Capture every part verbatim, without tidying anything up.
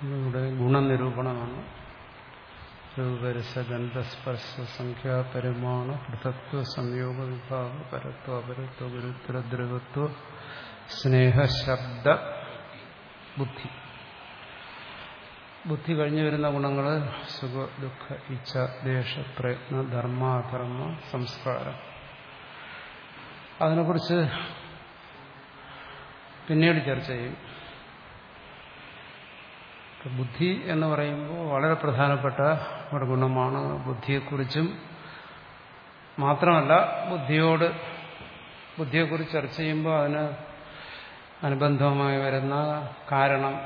ഇവിടെ ഗുണനിരൂപണമാണ്. രൂപരസഗന്ധസ്പർശ സംഖ്യാ പരിമാണ പൃഥക്ത്വ സംയോഗ വിഭാഗ പരത്വ അപരത്വ ഗുരുത്വ ദ്രവത്വ സ്നേഹ ശബ്ദ ബുദ്ധി. ബുദ്ധി കഴിഞ്ഞു വരുന്ന ഗുണങ്ങൾ സുഖ ദുഃഖ ഇച്ഛ ദേശ പ്രയത്ന ധർമ്മ അധർമ്മ സംസ്കാരം. അതിനെക്കുറിച്ച് പിന്നീട് ചർച്ച ചെയ്യും. ബുദ്ധി എന്ന് പറയുമ്പോൾ വളരെ പ്രധാനപ്പെട്ട ഒരു ഗുണമാണ്. ബുദ്ധിയെക്കുറിച്ചും മാത്രമല്ല, ബുദ്ധിയോട് ബുദ്ധിയെക്കുറിച്ച് ചർച്ച ചെയ്യുമ്പോൾ അതിന് അനുബന്ധമായി വരുന്ന കാരണം,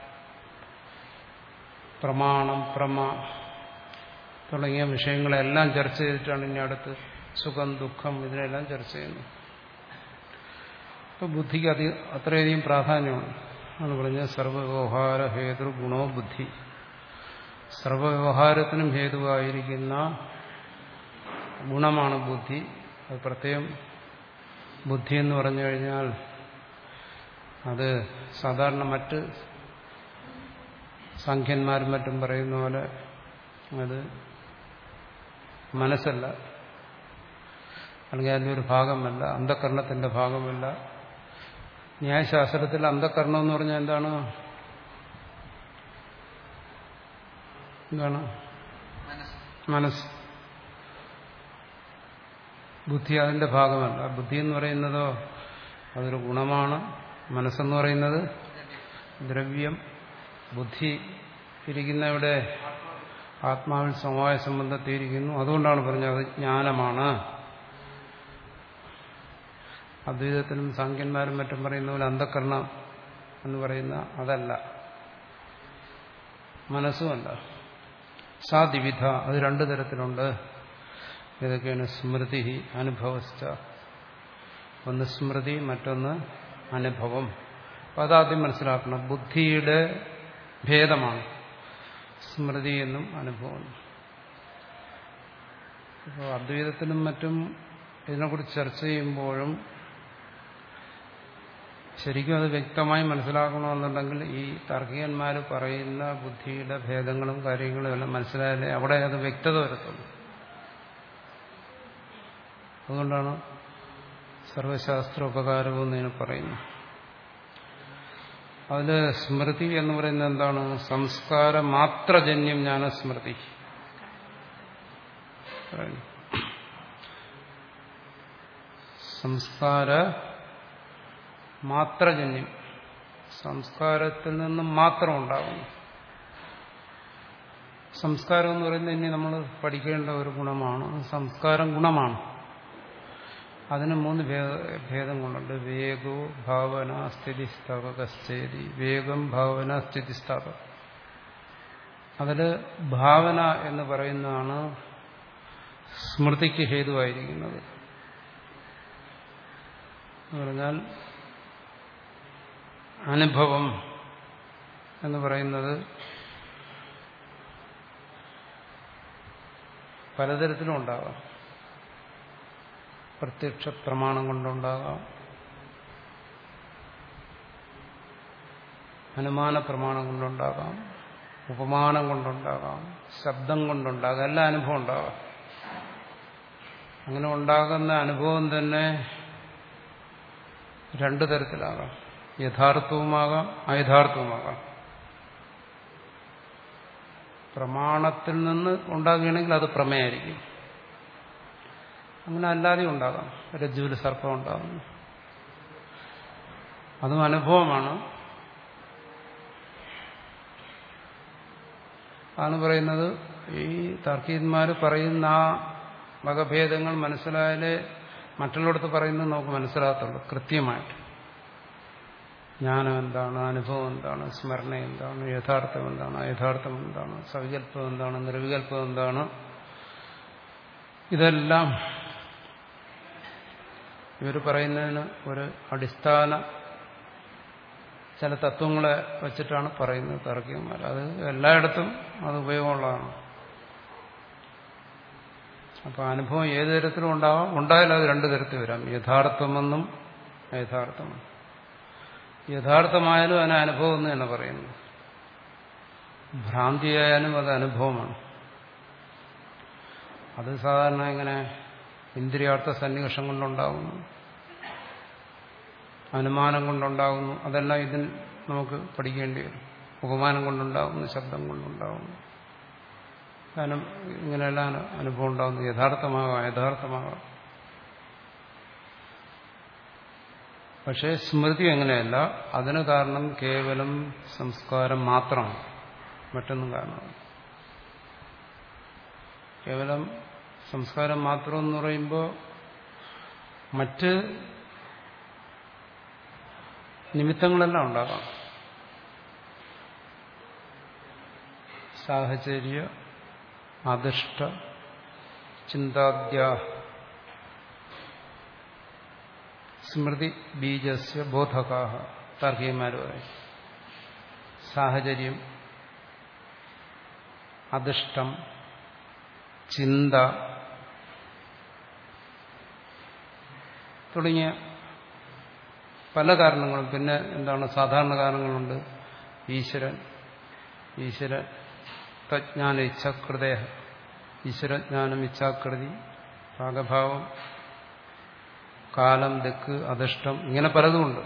പ്രമാണം, പ്രമ തുടങ്ങിയ വിഷയങ്ങളെല്ലാം ചർച്ച ചെയ്തിട്ടാണ് ഇനി അടുത്ത് സുഖം ദുഃഖം ഇതിനെല്ലാം ചർച്ച ചെയ്യുന്നത്. ഇപ്പൊ ബുദ്ധിക്ക് അതി അത്രയധികം പ്രാധാന്യമാണ്. എന്ന് പറഞ്ഞാൽ സർവവ്യവഹാര ഹേതു ഗുണോ ബുദ്ധി. സർവവ്യവഹാരത്തിനും ഹേതുവായിരിക്കുന്ന ഗുണമാണ് ബുദ്ധി. അത് പ്രത്യേകം ബുദ്ധി എന്ന് പറഞ്ഞു കഴിഞ്ഞാൽ അത് സാധാരണ മറ്റ് സാഖ്യന്മാരും മറ്റും പറയുന്ന പോലെ അത് മനസ്സല്ല, അല്ലെങ്കിൽ അതിൻ്റെ ഒരു ഭാഗമല്ല, അന്ധകരണത്തിന്റെ ഭാഗമല്ല. ന്യായശാസ്ത്രത്തിൽ അന്ധകരണം എന്ന് പറഞ്ഞാൽ എന്താണ്? എന്താണ്? മനസ്സ്. ബുദ്ധി അതിന്റെ ഭാഗമല്ല. ബുദ്ധി എന്ന് പറയുന്നതോ അതൊരു ഗുണമാണ്. മനസ്സെന്ന് പറയുന്നത് ദ്രവ്യം. ബുദ്ധി ഇരിക്കുന്ന ഇവിടെ ആത്മാവിൽ സമവായ സംബന്ധത്തിയിരിക്കുന്നു. അതുകൊണ്ടാണ് പറഞ്ഞത് അത് ജ്ഞാനമാണ്. അദ്വൈതത്തിലും സാഖ്യന്മാരും മറ്റും പറയുന്ന പോലെ അന്ധകരണം എന്ന് പറയുന്ന അതല്ല, മനസ്സുമല്ല. സാദ്വിധ, അത് രണ്ടു തരത്തിലുണ്ട്. ഏതൊക്കെയാണ്? സ്മൃതി, അനുഭവസ്ഥ. ഒന്ന് സ്മൃതി, മറ്റൊന്ന് അനുഭവം. അപ്പം അതാദ്യം മനസ്സിലാക്കണം. ബുദ്ധിയുടെ ഭേദമാണ് സ്മൃതി എന്നും അനുഭവം. ഇപ്പോൾ അദ്വൈതത്തിലും മറ്റും ഇതിനെക്കുറിച്ച് ചർച്ച ചെയ്യുമ്പോഴും ശരിക്കും അത് വ്യക്തമായി മനസ്സിലാക്കണമെന്നുണ്ടെങ്കിൽ ഈ താർക്കികന്മാർ പറയുന്ന ബുദ്ധിയുടെ ഭേദങ്ങളും കാര്യങ്ങളും എല്ലാം മനസ്സിലായാലേ അവിടെ അത് വ്യക്തത വരുത്തുള്ളൂ. അതുകൊണ്ടാണ് സർവശാസ്ത്ര ഉപകാരവും എന്ന് പറയുന്നു. അതില് സ്മൃതി എന്ന് പറയുന്നത് എന്താണ്? സംസ്കാര മാത്രജന്യം ജ്ഞാനസ്മൃതി. സംസ്കാര മാത്രജന്യം, സംസ്കാരത്തിൽ നിന്നും മാത്രം ഉണ്ടാകുന്നു. സംസ്കാരം എന്ന് പറയുന്നത് ഇനി നമ്മൾ പഠിക്കേണ്ട ഒരു ഗുണമാണ്. സംസ്കാരം ഗുണമാണ്. അതിന് മൂന്ന് ഭേദം കൊണ്ടുണ്ട്. വേഗോ ഭാവന സ്ഥിതിസ്ഥാപകശ്ചേതി. വേഗം, ഭാവന, സ്ഥിതിസ്ഥാപകം. അതില് ഭാവന എന്ന് പറയുന്നതാണ് സ്മൃതിക്ക് ഹേതുവായിരിക്കുന്നത്. എന്ന് പറഞ്ഞാൽ അനുഭവം എന്ന് പറയുന്നത് പലതരത്തിലും ഉണ്ടാകാം. പ്രത്യക്ഷ പ്രമാണം കൊണ്ടുണ്ടാകാം, അനുമാന പ്രമാണം കൊണ്ടുണ്ടാകാം, ഉപമാനം കൊണ്ടുണ്ടാകാം, ശബ്ദം കൊണ്ടുണ്ടാകാം, എല്ലാ അനുഭവം ഉണ്ടാകാം. അങ്ങനെ ഉണ്ടാകുന്ന അനുഭവം തന്നെ രണ്ടു തരത്തിലാകാം. യഥാർത്ഥവുമാകാം, അയഥാർത്ഥവുമാകാം. പ്രമാണത്തിൽ നിന്ന് ഉണ്ടാകുകയാണെങ്കിൽ അത് പ്രമേയായിരിക്കും. അങ്ങനെ അല്ലാതെ ഉണ്ടാകാം. രജ്ജുവിൽ സർപ്പം ഉണ്ടാകുന്നു, അതും അനുഭവമാണ്. അതാണ് പറയുന്നത്. ഈ താർക്കികന്മാർ പറയുന്ന ആ വകഭേദങ്ങൾ മനസ്സിലായാലേ മറ്റുള്ളിടത്ത് പറയുന്നത് നമുക്ക് മനസ്സിലാകത്തുള്ളൂ കൃത്യമായിട്ട്. ജ്ഞാനം എന്താണ്, അനുഭവം എന്താണ്, സ്മരണ എന്താണ്, യഥാർത്ഥം എന്താണ്, അയഥാർത്ഥം എന്താണ്, സവികല്പം എന്താണ്, നിർവികല്പം എന്താണ്, ഇതെല്ലാം ഇവർ പറയുന്നതിന് ഒരു അടിസ്ഥാന ചില തത്വങ്ങളെ വച്ചിട്ടാണ് പറയുന്നത് താർക്കികന്മാർ. അത് എല്ലായിടത്തും അത് ഉപയോഗമുള്ളതാണ്. അപ്പോൾ അനുഭവം ഏത് തരത്തിലും ഉണ്ടാവാം. ഉണ്ടായാലും അത് രണ്ടു തരത്തിൽ വരാം. യഥാർത്ഥമെന്നും അയഥാർത്ഥമെന്നും. യഥാർത്ഥമായാലും അതിന് അനുഭവം എന്ന് തന്നെ പറയുന്നു. ഭ്രാന്തിയായാലും അത് അനുഭവമാണ്. അത് സാധാരണ ഇങ്ങനെ ഇന്ദ്രിയാർത്ഥ സന്നിവേഷം കൊണ്ടുണ്ടാകുന്നു, അനുമാനം കൊണ്ടുണ്ടാകുന്നു. അതെല്ലാം ഇതിൽ നമുക്ക് പഠിക്കേണ്ടി വരും. ഉപമാനം കൊണ്ടുണ്ടാകുന്നു, ശബ്ദം കൊണ്ടുണ്ടാകുന്നു. കാരണം ഇങ്ങനെയെല്ലാം അനുഭവം ഉണ്ടാകുന്നു. യഥാർത്ഥമാകാം, യഥാർത്ഥമാകാം. പക്ഷേ സ്മൃതി അങ്ങനെയല്ല. അതിന് കാരണം കേവലം സംസ്കാരം മാത്രമാണ്, മറ്റൊന്നും കാരണമാണ്. കേവലം സംസ്കാരം മാത്രം എന്ന് പറയുമ്പോൾ മറ്റ് നിമിത്തങ്ങളെല്ലാം ഉണ്ടാകാം. സാഹചര്യ, അദിഷ്ട, ചിന്താദ്യ, സ്മൃതി ബീജസ്യ ബോധകാഹ. താർക്കികന്മാർ പറയും സാഹചര്യം, അദിഷ്ടം, ചിന്ത തുടങ്ങിയ പല കാരണങ്ങളും. പിന്നെ എന്താണ്, സാധാരണ കാരണങ്ങളുണ്ട്. ഈശ്വരൻ, ഈശ്വര തജ്ഞാന ഇച്ഛാകൃതയ, ഈശ്വരജ്ഞാനം, ഇച്ഛാകൃതി, രാഗഭാവം, കാലം, ദിക്ക്, അധിഷ്ടം, ഇങ്ങനെ പലതുമുണ്ട്.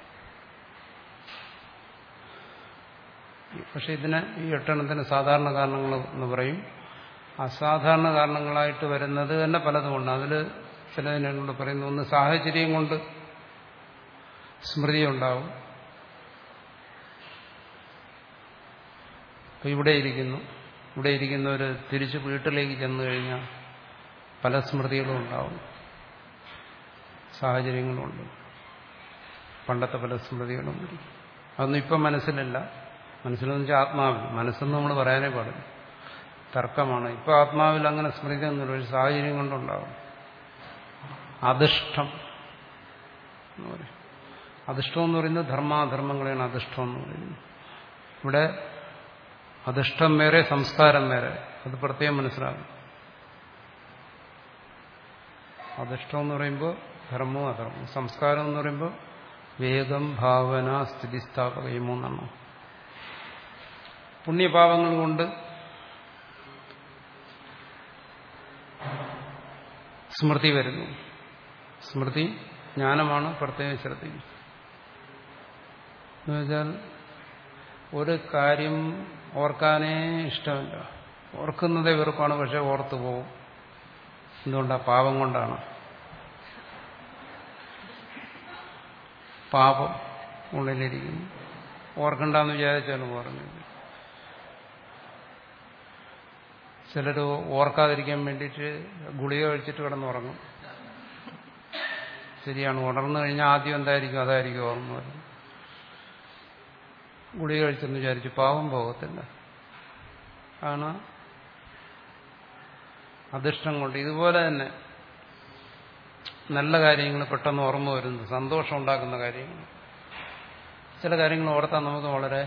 പക്ഷെ ഇതിനെ ഈ എട്ടെണ്ണത്തിന് സാധാരണ കാരണങ്ങൾ എന്ന് പറയും. അസാധാരണ കാരണങ്ങളായിട്ട് വരുന്നത് തന്നെ പലതുമുണ്ട്. അതിൽ ചിലതിനോട് പറയുന്നു, ഒന്ന് സാഹചര്യം കൊണ്ട് സ്മൃതി ഉണ്ടാവും. ഇപ്പം ഇവിടെ ഇരിക്കുന്നു, ഇവിടെ ഇരിക്കുന്നവർ തിരിച്ച് വീട്ടിലേക്ക് ചെന്നു കഴിഞ്ഞാൽ പല സ്മൃതികളും ഉണ്ടാവും, സാഹചര്യങ്ങളുണ്ട്. പണ്ടത്തെ പല സ്മൃതികളും വരും. അതൊന്നും ഇപ്പം മനസ്സിലല്ല. മനസ്സിലെന്ന് വെച്ചാൽ ആത്മാവിൽ. മനസ്സെന്ന് നമ്മൾ പറയാനേ പാടില്ല, തർക്കമാണ്. ഇപ്പം ആത്മാവിൽ അങ്ങനെ സ്മൃതി ഒന്നുമില്ല, ഒരു സാഹചര്യം കൊണ്ടുണ്ടാവും. അധിഷ്ടം എന്ന് പറയും. അധിഷ്ടം എന്ന് പറയുന്നത് ധർമാധർമ്മങ്ങളെയാണ് അധിഷ്ടം എന്ന് പറയുന്നത്. ഇവിടെ അധിഷ്ടം വേറെ, സംസ്കാരം വേറെ. അത് പ്രത്യേകം മനസ്സിലാകും. അധിഷ്ടം എന്ന് പറയുമ്പോൾ ധർമ്മവും അധർമ്മവും. സംസ്കാരം എന്ന് പറയുമ്പോൾ വേഗം, ഭാവന, സ്ഥിതിസ്ഥാപക, ഈ മൂന്നെണ്ണം. പുണ്യപാപങ്ങൾ കൊണ്ട് സ്മൃതി വരുന്നു. സ്മൃതി ജ്ഞാനമാണ്, പ്രത്യേകം ശ്രദ്ധിക്കും. എന്നുവെച്ചാൽ ഒരു കാര്യം ഓർക്കാനേ ഇഷ്ടമില്ല, ഓർക്കുന്നതേ വെറുപ്പാണ്. പക്ഷെ ഓർത്തു പോകും. എന്തുകൊണ്ടാണ്? പാപം കൊണ്ടാണ്. പാപം ഉള്ളിലിരിക്കുന്നു. ഓർക്കണ്ടെന്ന് വിചാരിച്ചാണ് ഓർക്കുന്നത്. ചിലർ ഓർക്കാതിരിക്കാൻ വേണ്ടിയിട്ട് ഗുളിക കഴിച്ചിട്ട് കിടന്നുറങ്ങും. ശരിയാണ്. ഉണർന്നു കഴിഞ്ഞാൽ ആദ്യം എന്തായിരിക്കും അതായിരിക്കും ഓർമ്മ വരുന്നത്. ഗുളിക കഴിച്ചെന്ന് വിചാരിച്ചു പാവം പോകത്തില്ല. ആണ് അധിഷ്ടം കൊണ്ട്. ഇതുപോലെ തന്നെ നല്ല കാര്യങ്ങൾ പെട്ടെന്ന് ഓർമ്മ വരുന്നു, സന്തോഷം ഉണ്ടാക്കുന്ന കാര്യങ്ങൾ. ചില കാര്യങ്ങൾ ഓർത്താൽ നമുക്ക് വളരെ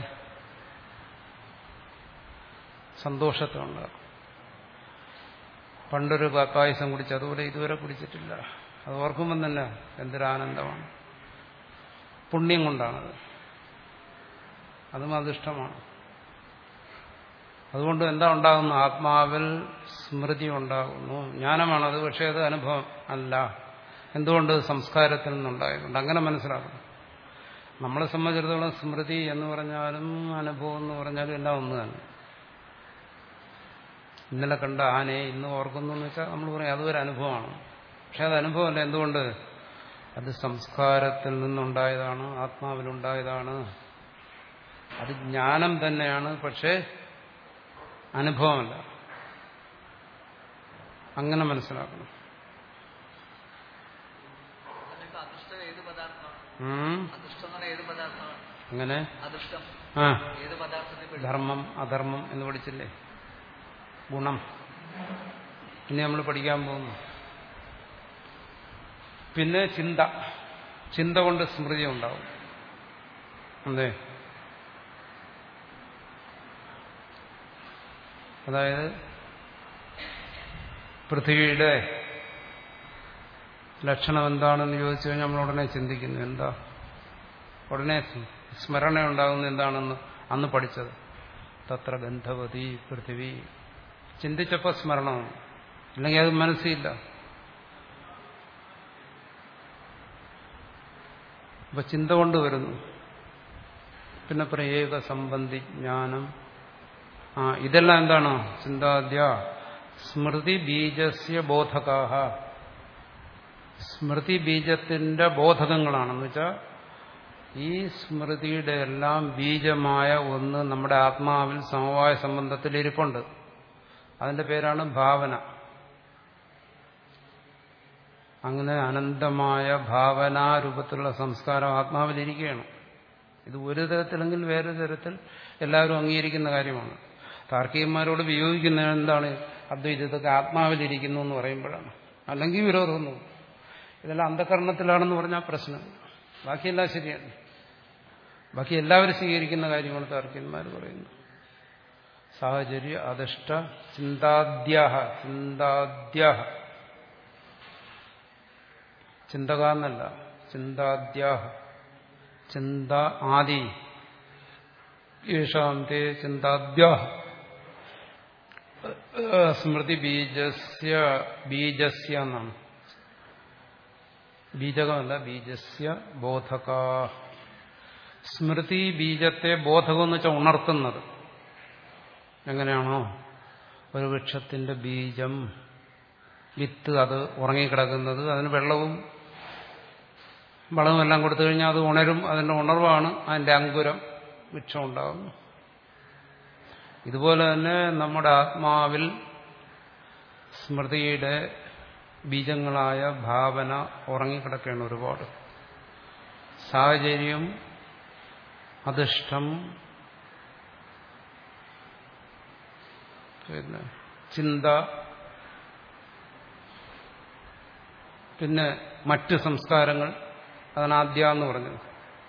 സന്തോഷത്തെ ഉണ്ടാകും. പണ്ടൊരു പായസം കുടിച്ച്, അതുപോലെ ഇതുവരെ കുടിച്ചിട്ടില്ല. അത് ഓർക്കുമ്പം തന്നെ എന്തൊരാനന്ദമാണ്. പുണ്യം കൊണ്ടാണത്. അതും അധിഷ്ടമാണ്. അതുകൊണ്ട് എന്താ ഉണ്ടാകുന്നു? ആത്മാവിൽ സ്മൃതി ഉണ്ടാകുന്നു. ജ്ഞാനമാണത്, പക്ഷേ അത് അനുഭവം അല്ല. എന്തുകൊണ്ട്? സംസ്കാരത്തിൽ നിന്നുണ്ടായതുകൊണ്ട്. അങ്ങനെ മനസ്സിലാക്കണം. നമ്മളെ സംബന്ധിച്ചിടത്തോളം സ്മൃതി എന്ന് പറഞ്ഞാലും അനുഭവം എന്ന് പറഞ്ഞാലും എല്ലാം ഒന്ന് തന്നെ. ഇന്നലെ കണ്ട ആനയെ ഇന്ന് ഓർക്കുന്നു എന്ന് വെച്ചാൽ നമ്മൾ പറയും അതൊരു അനുഭവമാണ്. പക്ഷെ അത് അനുഭവമല്ല. എന്തുകൊണ്ട്? അത് സംസ്കാരത്തിൽ നിന്നുണ്ടായതാണ്, ആത്മാവിലുണ്ടായതാണ്. അത് ജ്ഞാനം തന്നെയാണ്, പക്ഷേ അനുഭവമല്ല. അങ്ങനെ മനസ്സിലാക്കണം. അങ്ങനെ ആ ധർമ്മം അധർമ്മം എന്ന് പഠിച്ചില്ലേ? ഗുണം. ഇനി നമ്മൾ പഠിക്കാൻ പോകുന്നു. പിന്നെ ചിന്ത. ചിന്ത കൊണ്ട് സ്മൃതി ഉണ്ടാവും. അതെ. അതായത് പൃഥ്വിയുടെ ലക്ഷണം എന്താണെന്ന് ചോദിച്ചു കഴിഞ്ഞാൽ നമ്മൾ ഉടനെ ചിന്തിക്കുന്നു. എന്താ? ഉടനെ സ്മരണ ഉണ്ടാകുന്ന എന്താണെന്ന് അന്ന് പഠിച്ചത്. തത്ര ഗന്ധവതി പൃഥിവി. ചിന്തിച്ചപ്പോൾ സ്മരണം, അല്ലെങ്കിൽ അത് മനസ്സില്ല. അപ്പൊ ചിന്ത കൊണ്ട് വരുന്നു. പിന്നെ പ്രയേക സംബന്ധി ജ്ഞാനം. ആ ഇതെല്ലാം എന്താണ്? ചിന്താദ്യ സ്മൃതി ബീജസ്യ ബോധകാഹ. സ്മൃതി ബീജത്തിന്റെ ബോധകങ്ങളാണെന്ന് വെച്ചാൽ ഈ സ്മൃതിയുടെ എല്ലാം ബീജമായ ഒന്ന് നമ്മുടെ ആത്മാവിൽ സമവായ സംബന്ധത്തിൽ ഇരിപ്പുണ്ട്. അതിന്റെ പേരാണ് ഭാവന. അങ്ങനെ അനന്തമായ ഭാവനാരൂപത്തിലുള്ള സംസ്കാരം ആത്മാവിലിരിക്കുകയാണ്. ഇത് ഒരു തരത്തിലെങ്കിൽ വേറൊരു തരത്തിൽ എല്ലാവരും അംഗീകരിക്കുന്ന കാര്യമാണ്. താർക്കികന്മാരോട് വിയോജിക്കുന്നത് എന്താണ്? അദ്വൈതത്തൊക്കെ ആത്മാവിലിരിക്കുന്നു എന്ന് പറയുമ്പോഴാണ്. അല്ലെങ്കിൽ വിരോധമൊന്നും. ഇതെല്ലാം അന്ധകരണത്തിലാണെന്ന് പറഞ്ഞാൽ പ്രശ്നം. ബാക്കിയെല്ലാം ശരിയാണ്. ബാക്കി എല്ലാവരും സ്വീകരിക്കുന്ന കാര്യമാണ് താർക്കികന്മാർ പറയുന്നത്. സാഹചര്യ അധിഷ്ഠ ചിന്താദ്യാഹ. ചിന്താദ്യാഹ ചിന്തക എന്നല്ല, ചിന്താദ്യാഹ. ചിന്ത ആദി യേഷാന്തേ ചിന്താദ്യാഹ. സ്മൃതി ബീജസ്യ ബീജസ്യ എന്നാണ്. ബീജകമല്ല, ബീജസ്യ ബോധക. സ്മൃതി ബീജത്തെ ബോധകം എന്ന് വെച്ചാൽ ഉണർത്തുന്നത്. എങ്ങനെയാണോ ഒരു വൃക്ഷത്തിന്റെ ബീജം, വിത്ത്, അത് ഉറങ്ങിക്കിടക്കുന്നത്, അതിന് വെള്ളവും വളവും എല്ലാം കൊടുത്തു കഴിഞ്ഞാൽ അത് ഉണരും. അതിന്റെ ഉണർവാണ് അതിന്റെ അങ്കുരം, വൃക്ഷം ഉണ്ടാകുന്നു. ഇതുപോലെ തന്നെ നമ്മുടെ ആത്മാവിൽ സ്മൃതിയുടെ ബീജങ്ങളായ ഭാവന ഉറങ്ങിക്കിടക്കുകയാണ് ഒരുപാട്. സാഹചര്യം, അധിഷ്ഠം, പിന്നെ ചിന്ത, പിന്നെ മറ്റ് സംസ്കാരങ്ങൾ. അതാണ് ആദ്യ എന്ന് പറഞ്ഞത്.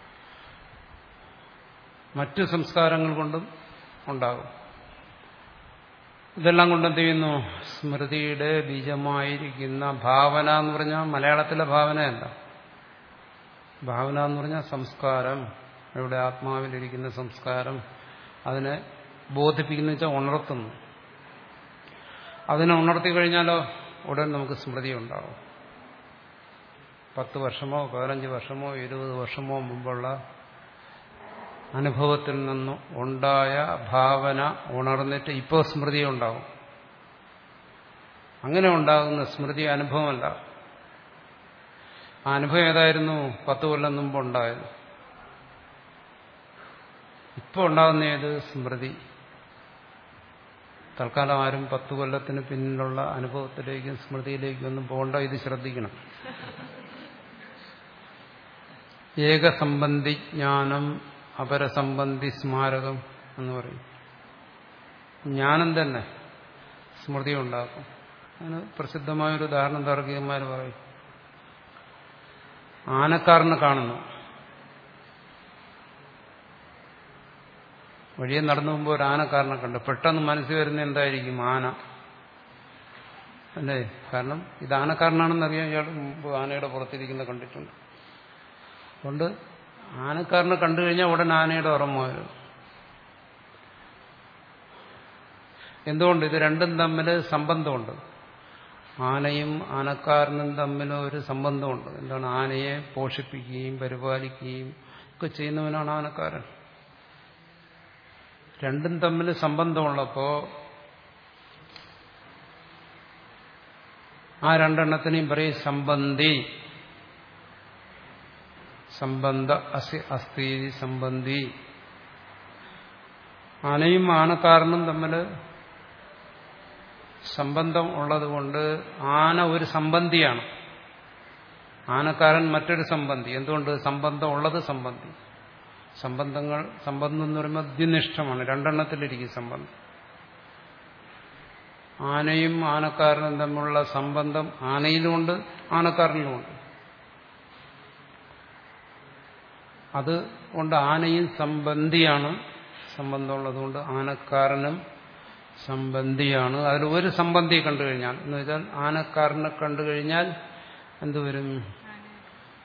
മറ്റ് സംസ്കാരങ്ങൾ കൊണ്ടും ഉണ്ടാകും. ഇതെല്ലാം കൊണ്ട് എന്ത് ചെയ്യുന്നു? സ്മൃതിയുടെ ബീജമായിരിക്കുന്ന ഭാവന എന്ന് പറഞ്ഞാൽ മലയാളത്തിലെ ഭാവനയല്ല. ഭാവന എന്ന് പറഞ്ഞാൽ സംസ്കാരം, ഇവിടെ ആത്മാവിലിരിക്കുന്ന സംസ്കാരം, അതിനെ ബോധിപ്പിക്കുന്ന വെച്ചാൽ ഉണർത്തുന്നു. അതിനെ ഉണർത്തി കഴിഞ്ഞാലോ ഉടൻ നമുക്ക് സ്മൃതി ഉണ്ടാവും. പത്ത് വർഷമോ പതിനഞ്ച് വർഷമോ ഇരുപത് വർഷമോ മുമ്പുള്ള അനുഭവത്തിൽ നിന്ന് ഉണ്ടായ ഭാവന ഉണർന്നിട്ട് ഇപ്പോൾ സ്മൃതി ഉണ്ടാവും. അങ്ങനെ ഉണ്ടാകുന്ന സ്മൃതി അനുഭവമല്ല. ആ അനുഭവം ഏതായിരുന്നു? പത്ത് കൊല്ലം മുമ്പ് ഉണ്ടായത്. ഇപ്പോൾ ഉണ്ടാകുന്ന ഏത്? സ്മൃതി. തൽക്കാലം ആരും പത്ത് കൊല്ലത്തിന് പിന്നിലുള്ള അനുഭവത്തിലേക്കും സ്മൃതിയിലേക്കും ഒന്നും പോകണ്ട. ഇത് ശ്രദ്ധിക്കണം. ഏകസംബന്ധി ജ്ഞാനം, അപരസംബന്ധി സ്മാരകം എന്ന് പറയും. ജ്ഞാനം തന്നെ സ്മൃതി ഉണ്ടാക്കും. അതിന് പ്രസിദ്ധമായൊരു ഉദാഹരണം താർക്കികന്മാർ പറയും. ആനക്കാരനെ കാണുന്നു. വഴിയെ നടന്നു പോകുമ്പോൾ ഒരു ആനക്കാരനെ കണ്ടു. പെട്ടെന്ന് മനസ്സിൽ വരുന്ന എന്തായിരിക്കും? ആന അല്ലേ? കാരണം ഇത് ആനക്കാരനാണെന്നറിയാൻ ഇയാൾ മുമ്പ് ആനയുടെ പുറത്തിരിക്കുന്ന കണ്ടിട്ടുണ്ട്. അതുകൊണ്ട് ആനക്കാരനെ കണ്ടു കഴിഞ്ഞാൽ ഉടൻ ആനയുടെ ഓർമ്മ വരും. എന്തുകൊണ്ട്? ഇത് രണ്ടും തമ്മിൽ സംബന്ധമുണ്ട്. ആനയും ആനക്കാരനും തമ്മിൽ ഒരു സംബന്ധമുണ്ട്. എന്താണ്? ആനയെ പോഷിപ്പിക്കുകയും പരിപാലിക്കുകയും ഒക്കെ ചെയ്യുന്നവനാണ് ആനക്കാരൻ. രണ്ടും തമ്മിൽ സംബന്ധമുള്ളപ്പോ ആ രണ്ടെണ്ണത്തിനെയും പറയും സംബന്ധി. സംബന്ധ അസി അസ്ഥി സംബന്ധി. ആനയും ആനക്കാരനും തമ്മിൽ സംബന്ധം ഉള്ളതുകൊണ്ട് ആന ഒരു സംബന്ധിയാണ്, ആനക്കാരൻ മറ്റൊരു സംബന്ധി. എന്തുകൊണ്ട്? സംബന്ധം ഉള്ളത് സംബന്ധി. സംബന്ധങ്ങൾ സംബന്ധം എന്ന് പറയുമ്പോൾ അദ്യനിഷ്ഠമാണ്. രണ്ടെണ്ണത്തിലിരിക്കും സംബന്ധം. ആനയും ആനക്കാരനും തമ്മിലുള്ള സംബന്ധം ആനയിലുമുണ്ട് ആനക്കാരനിലുമുണ്ട്. അതുകൊണ്ട് ആനയും സംബന്ധിയാണ്. സംബന്ധമുള്ളതുകൊണ്ട് ആനക്കാരനും സംബന്ധിയാണ്. അതിൽ ഒരു സംബന്ധി കണ്ടു കഴിഞ്ഞാൽ, എന്ന് വെച്ചാൽ ആനക്കാരനെ കണ്ടു കഴിഞ്ഞാൽ എന്തുവരും?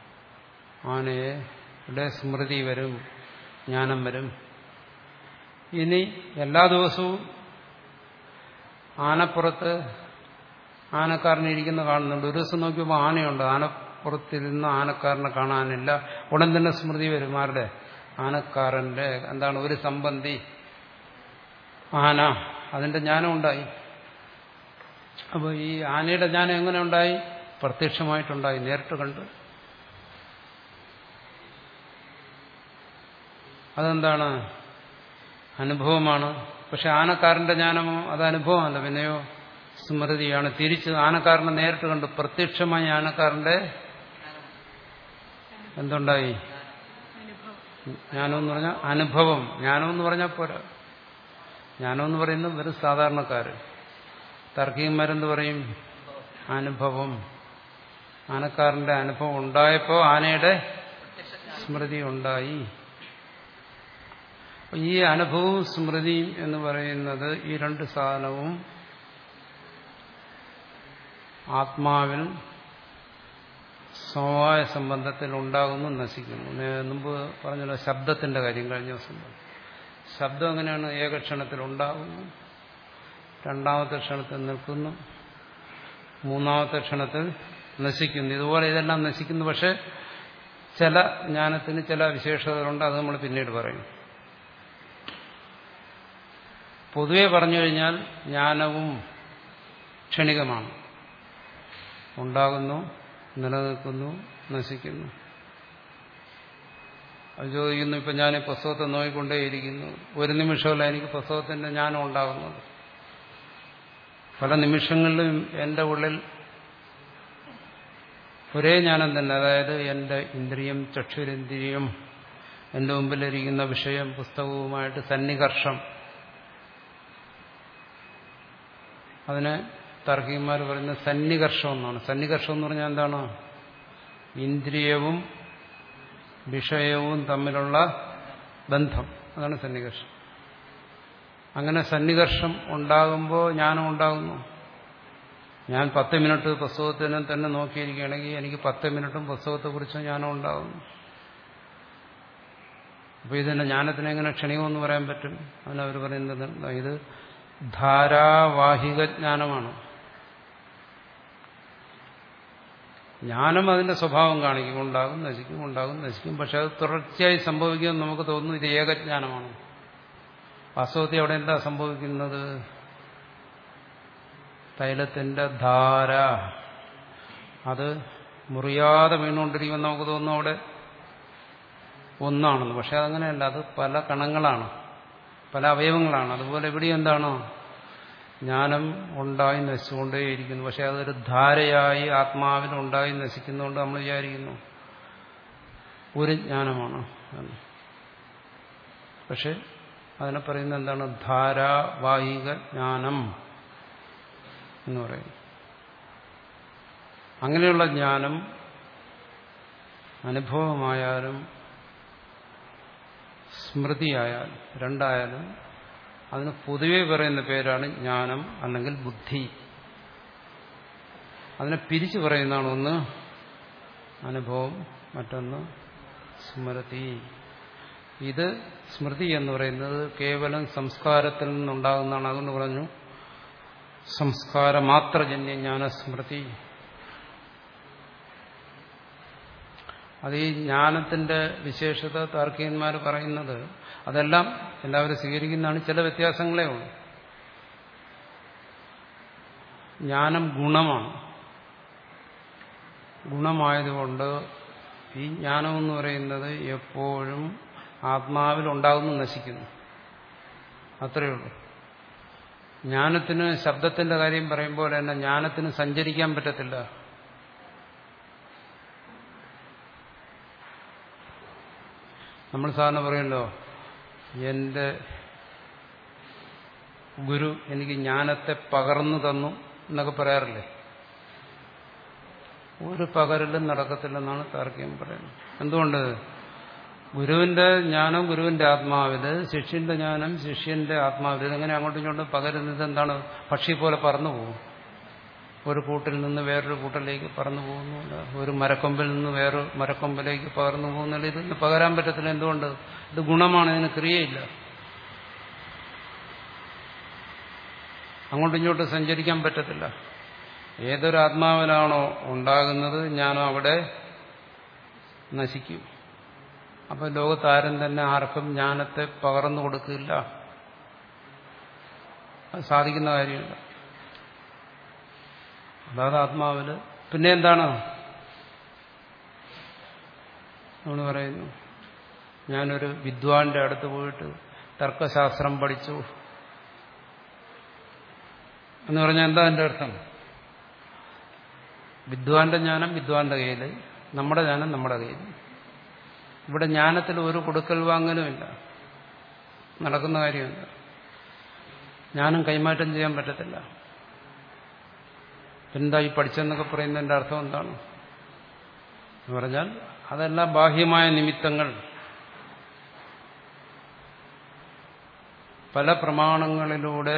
ആനയുടെ സ്മൃതി വരും, ജ്ഞാനം വരും. ഇനി എല്ലാ ദിവസവും ആനപ്പുറത്ത് ആനക്കാരനെ ഇരിക്കുന്ന കാണുന്നുണ്ട്. ഒരു ദിവസം നോക്കിയപ്പോൾ ആനയുണ്ട്, ആനപ്പുറത്തിരുന്ന് ആനക്കാരനെ കാണാനില്ല. ഉടൻ തന്നെ സ്മൃതി വരും ആരുടെ? ആനക്കാരന്റെ. എന്താണ്? ഒരു സംബന്ധി ആന, അതിന്റെ ജ്ഞാനം ഉണ്ടായി. അപ്പോൾ ഈ ആനയുടെ ജ്ഞാനം എങ്ങനെ ഉണ്ടായി? പ്രത്യക്ഷമായിട്ടുണ്ടായി, നേരിട്ട് കണ്ട്. അതെന്താണ്? അനുഭവമാണ്. പക്ഷെ ആനക്കാരന്റെ ജ്ഞാനമോ അത് അനുഭവമല്ല, പിന്നെയോ സ്മൃതിയാണ്. തിരിച്ച് ആനക്കാരനെ നേരിട്ട് കണ്ടു, പ്രത്യക്ഷമായി ആനക്കാരന്റെ എന്തുണ്ടായി? ജ്ഞാനം എന്ന് പറഞ്ഞാൽ അനുഭവം. ജ്ഞാനം എന്ന് പറഞ്ഞാൽ പോരാ. ജ്ഞാനം എന്ന് പറയുന്നത് വെറും സാധാരണക്കാര്. തർക്കീന്മാരെന്ത് പറയും? അനുഭവം. ആനക്കാരന്റെ അനുഭവം ഉണ്ടായപ്പോൾ ആനയുടെ സ്മൃതി ഉണ്ടായി. ഈ അനുഭവവും സ്മൃതിയും എന്ന് പറയുന്നത് ഈ രണ്ട് സാധനവും ആത്മാവിൽ സമവായ സംബന്ധത്തിൽ ഉണ്ടാകുന്നു, നശിക്കുന്നു. മുമ്പ് പറഞ്ഞല്ലോ ശബ്ദത്തിന്റെ കാര്യം കഴിഞ്ഞ ദിവസം. ശബ്ദം എങ്ങനെയാണ്? ഏകക്ഷണത്തിൽ ഉണ്ടാകുന്നു, രണ്ടാമത്തെ ക്ഷണത്തിൽ നിൽക്കുന്നു, മൂന്നാമത്തെ ക്ഷണത്തിൽ നശിക്കുന്നു. ഇതുപോലെ ഇതെല്ലാം നശിക്കുന്നു. പക്ഷെ ചില ജ്ഞാനത്തിന് ചില വിശേഷതകളുണ്ട്, അത് നമ്മൾ പിന്നീട് പറയും. പൊതുവെ പറഞ്ഞു കഴിഞ്ഞാൽ ജ്ഞാനവും ക്ഷണികമാണ്. ഉണ്ടാകുന്നു, നിലനിൽക്കുന്നു, നശിക്കുന്നു. അത് ചോദിക്കുന്നു. ഇപ്പം ഞാൻ ഈ പുസ്തകത്തെ നോക്കിക്കൊണ്ടേയിരിക്കുന്നു, ഒരു നിമിഷമല്ല എനിക്ക് പുസ്തകത്തിന്റെ ജ്ഞാനം ഉണ്ടാകുന്നത്. പല നിമിഷങ്ങളിലും എൻ്റെ ഉള്ളിൽ ഒരേ ജ്ഞാനം തന്നെ, അതായത് എൻ്റെ ഇന്ദ്രിയം, ചക്ഷുരേന്ദ്രിയം, എൻ്റെ മുമ്പിലിരിക്കുന്ന വിഷയം, പുസ്തകവുമായിട്ട് സന്നികർഷം. അതിന് താർക്കികന്മാർ പറയുന്നത് സന്നികർഷം എന്നാണ്. സന്നികർഷം എന്ന് പറഞ്ഞാൽ എന്താണ്? ഇന്ദ്രിയവും വിഷയവും തമ്മിലുള്ള ബന്ധം, അതാണ് സന്നികർഷം. അങ്ങനെ സന്നികർഷം ഉണ്ടാകുമ്പോൾ ജ്ഞാനം ഉണ്ടാകുന്നു. ഞാൻ പത്ത് മിനിറ്റ് പുസ്തകത്തിനെ തന്നെ നോക്കിയിരിക്കുകയാണെങ്കിൽ എനിക്ക് പത്ത് മിനിറ്റും പുസ്തകത്തെക്കുറിച്ച് ജ്ഞാനം ഉണ്ടാകുന്നു. അപ്പോൾ ഇതിന്റെ ജ്ഞാനത്തിന് എങ്ങനെ ക്ഷണികമെന്ന് പറയാൻ പറ്റും? അതിനവർ പറയുന്നത് ഇത് ധാരാവാഹിക ജ്ഞാനമാണ്. ജ്ഞാനം അതിന്റെ സ്വഭാവം കാണിക്കും, ഉണ്ടാകും, നശിക്കും, ഉണ്ടാകും, നശിക്കും. പക്ഷെ അത് തുടർച്ചയായി സംഭവിക്കുമെന്ന് നമുക്ക് തോന്നുന്നു ഇത് ഏകജ്ഞാനമാണ്. വാസ്തവത്തിൽ അവിടെ എന്താ സംഭവിക്കുന്നത്? തൈലത്തിന്റെ ധാര അത് മുറിയാതെ വീണുകൊണ്ടിരിക്കുമെന്ന് നമുക്ക് തോന്നുന്നു അവിടെ ഒന്നാണെന്ന്. പക്ഷെ അതങ്ങനെയല്ല, അത് പല കണങ്ങളാണ്, പല അവയവങ്ങളാണ്. അതുപോലെ ഇവിടെ എന്താണോ ജ്ഞാനം ഉണ്ടായി നശിച്ചുകൊണ്ടേയിരിക്കുന്നു. പക്ഷെ അതൊരു ധാരയായി ആത്മാവിൽ ഉണ്ടായി നശിക്കുന്നതുകൊണ്ട് നമ്മൾ വിചാരിക്കുന്നു ഒരു ജ്ഞാനമാണ്. പക്ഷെ അതിനെ പറയുന്നത് എന്താണ്? ധാരാവാഹിക ജ്ഞാനം എന്ന് പറയുന്നു. അങ്ങനെയുള്ള ജ്ഞാനം അനുഭവമായാലും സ്മൃതിയായാലും രണ്ടായാലും അതിന് പൊതുവെ പറയുന്ന പേരാണ് ജ്ഞാനം അല്ലെങ്കിൽ ബുദ്ധി. അതിനെ പിരിച്ചു പറയുന്നതാണ് ഒന്ന് അനുഭവം, മറ്റൊന്ന് സ്മൃതി. ഇത് സ്മൃതി എന്ന് പറയുന്നത് കേവലം സംസ്കാരത്തിൽ നിന്നുണ്ടാകുന്നതാണ്. അതുകൊണ്ട് പറഞ്ഞു സംസ്കാരമാത്രജന്യ ജ്ഞാനസ്മൃതി. അത് ഈ ജ്ഞാനത്തിന്റെ വിശേഷത താർക്കികന്മാർ പറയുന്നത് അതെല്ലാം എല്ലാവരും സ്വീകരിക്കുന്നതാണ്. ചില വ്യത്യാസങ്ങളേ ഉള്ളൂ. ജ്ഞാനം ഗുണമാണ്. ഗുണമായതുകൊണ്ട് ഈ ജ്ഞാനം എന്ന് പറയുന്നത് എപ്പോഴും ആത്മാവിൽ ഉണ്ടാകുന്നു, നശിക്കുന്നു. അത്രയേ ഉള്ളൂ. ജ്ഞാനത്തിന് ശബ്ദത്തിന്റെ കാര്യം പറയുമ്പോൾ തന്നെ ജ്ഞാനത്തിന് സഞ്ചരിക്കാൻ പറ്റത്തില്ല. നമ്മൾ സാധാരണ പറയുമല്ലോ, എന്റെ ഗുരു എനിക്ക് ജ്ഞാനത്തെ പകർന്നു തന്നു എന്നൊക്കെ പറയാറില്ലേ? ഒരു പകരലും നടക്കത്തില്ലെന്നാണ് താർക്കികം പറയുന്നത്. എന്തുകൊണ്ട്? ഗുരുവിന്റെ ജ്ഞാനം ഗുരുവിന്റെ ആത്മാവില്, ശിഷ്യന്റെ ജ്ഞാനം ശിഷ്യന്റെ ആത്മാവില്. ഇതെങ്ങനെ അങ്ങോട്ടും ഇങ്ങോട്ടും പകരുന്നത്? എന്താണ്? പക്ഷി പോലെ പറന്നു പോകും. ഒരു കൂട്ടിൽ നിന്ന് വേറൊരു കൂട്ടിലേക്ക് പറന്നു പോകുന്നില്ല. ഒരു മരക്കൊമ്പിൽ നിന്ന് വേറൊരു മരക്കൊമ്പിലേക്ക് പകർന്നു പോകുന്നില്ല. ഇതിന് പകരാൻ പറ്റത്തില്ല. എന്തുകൊണ്ട്? ഇത് ഗുണമാണ്, ഇതിന് ക്രിയയില്ല. അങ്ങോട്ടും ഇങ്ങോട്ടും സഞ്ചരിക്കാൻ പറ്റത്തില്ല. ഏതൊരു ആത്മാവിലാണോ ഉണ്ടാകുന്നത് ജ്ഞാനം അവിടെ നശിക്കും. അപ്പൊ ലോകത്താരും തന്നെ ആർക്കും ജ്ഞാനത്തെ പകർന്നു കൊടുക്കില്ല. അത് സാധിക്കുന്ന കാര്യമില്ല. അതായത് ആത്മാവില് പിന്നെ എന്താണ് നമ്മൾ പറയുന്നു, ഞാനൊരു വിദ്വാന്റെ അടുത്ത് പോയിട്ട് തർക്കശാസ്ത്രം പഠിച്ചു എന്ന് പറഞ്ഞാൽ എന്താ എൻ്റെ അർത്ഥം? വിദ്വാന്റെ ജ്ഞാനം വിദ്വാന്റെ കയ്യിൽ, നമ്മുടെ ജ്ഞാനം നമ്മുടെ കയ്യിൽ. ഇവിടെ ജ്ഞാനത്തിൽ ഒരു കൊടുക്കൽ വാങ്ങലുമില്ല, നടക്കുന്ന കാര്യമില്ല. ജ്ഞാനം കൈമാറ്റം ചെയ്യാൻ പറ്റത്തില്ല. എന്താ ഈ പഠിച്ചെന്നൊക്കെ പറയുന്നതിന്റെ അർത്ഥം എന്താണ് എന്ന് പറഞ്ഞാൽ അതെല്ലാം ബാഹ്യമായ നിമിത്തങ്ങൾ. പല പ്രമാണങ്ങളിലൂടെ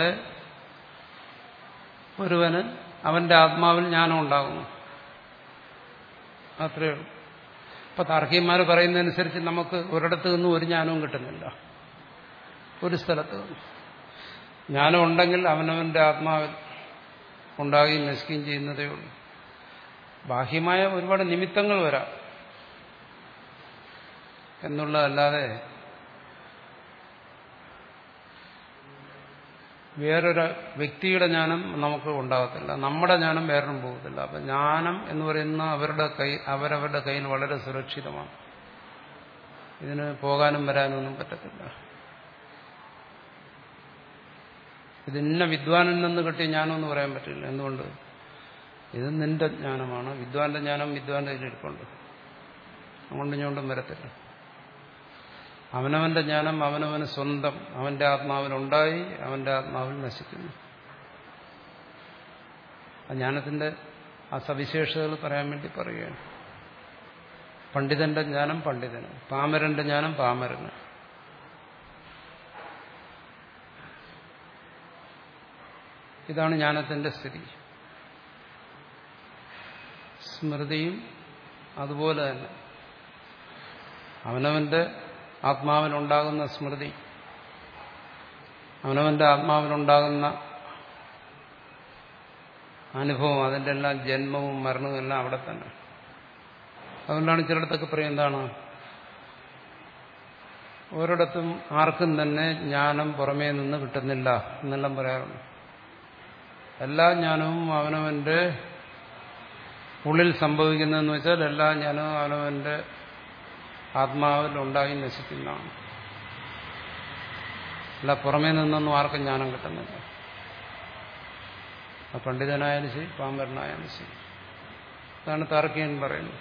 ഒരുവന് അവന്റെ ആത്മാവിൽ ജ്ഞാനം ഉണ്ടാകുന്നു. അത്രയേ ഉള്ളൂ. ഇപ്പൊ താർക്കികന്മാർ പറയുന്നതനുസരിച്ച് നമുക്ക് ഒരിടത്ത് നിന്നും ഒരു ജ്ഞാനവും കിട്ടുന്നില്ല. ഒരു സ്ഥലത്ത് ജ്ഞാനം ഉണ്ടെങ്കിൽ അവനവന്റെ ആത്മാവിൽ ഉണ്ടാകുകയും നശിക്കുകയും ചെയ്യുന്നതേ ഉള്ളൂ. ബാഹ്യമായ ഒരുപാട് നിമിത്തങ്ങൾ വരാം എന്നുള്ളതല്ലാതെ വേറൊരു വ്യക്തിയുടെ ജ്ഞാനം നമുക്ക് ഉണ്ടാകത്തില്ല. നമ്മുടെ ജ്ഞാനം വേറൊന്നും പോകത്തില്ല. അപ്പൊ ജ്ഞാനം എന്ന് പറയുന്ന അവരുടെ കൈ അവരവരുടെ കയ്യിൽ വളരെ സുരക്ഷിതമാണ്. ഇതിന് പോകാനും വരാനും ഒന്നും പറ്റത്തില്ല. ഇത് ഇന്ന വിദ്വാനിൽ നിന്ന് കിട്ടിയ ജ്ഞാനമെന്ന് പറയാൻ പറ്റില്ല. എന്തുകൊണ്ട്? ഇത് നിന്റെ ജ്ഞാനമാണ്. വിദ്വാന്റെ ജ്ഞാനം വിദ്വാന്റെ കയ്യിലിരിപ്പുണ്ട്. അങ്ങോട്ടും ഇങ്ങോട്ടും വരത്തില്ല. അവനവന്റെ ജ്ഞാനം അവനവന് സ്വന്തം, അവന്റെ ആത്മാവിനുണ്ടായി അവന്റെ ആത്മാവിൽ നശിക്കുന്നു. ആ ജ്ഞാനത്തിന്റെ ആ സവിശേഷതകൾ പറയാൻ വേണ്ടി പറയുകയാണ്. പണ്ഡിതന്റെ ജ്ഞാനം പണ്ഡിതന്, പാമരന്റെ ജ്ഞാനം പാമരന്. ഇതാണ് ജ്ഞാനത്തിന്റെ സ്ഥിതി. സ്മൃതിയും അതുപോലെ തന്നെ അവനവന്റെ ആത്മാവിനുണ്ടാകുന്ന സ്മൃതി, അവനവന്റെ ആത്മാവിനുണ്ടാകുന്ന അനുഭവം, അതിൻ്റെ എല്ലാം ജന്മവും മരണവും എല്ലാം അവിടെ തന്നെ. അതുകൊണ്ടാണ് ചിലയിടത്തൊക്കെ പറയും എന്താണ്, ഒരിടത്തും ആർക്കും തന്നെ ജ്ഞാനം പുറമേ നിന്ന് കിട്ടുന്നില്ല എന്നെല്ലാം പറയാറുണ്ട്. എല്ലാ ജ്ഞാനവും അവനവന്റെ ഉള്ളിൽ സംഭവിക്കുന്നതെന്ന് വെച്ചാൽ എല്ലാ ജ്ഞാനവും അവനവന്റെ ആത്മാവിൽ ഉണ്ടായി നശിക്കുന്നതാണ്. അല്ല പുറമേ നിന്നൊന്നും ആർക്കും ജ്ഞാനം കിട്ടുന്നില്ല. പണ്ഡിതനായാലും ശരി പാമരനായാലും ശരി. അതാണ് താർക്കികൻ പറയുന്നത്.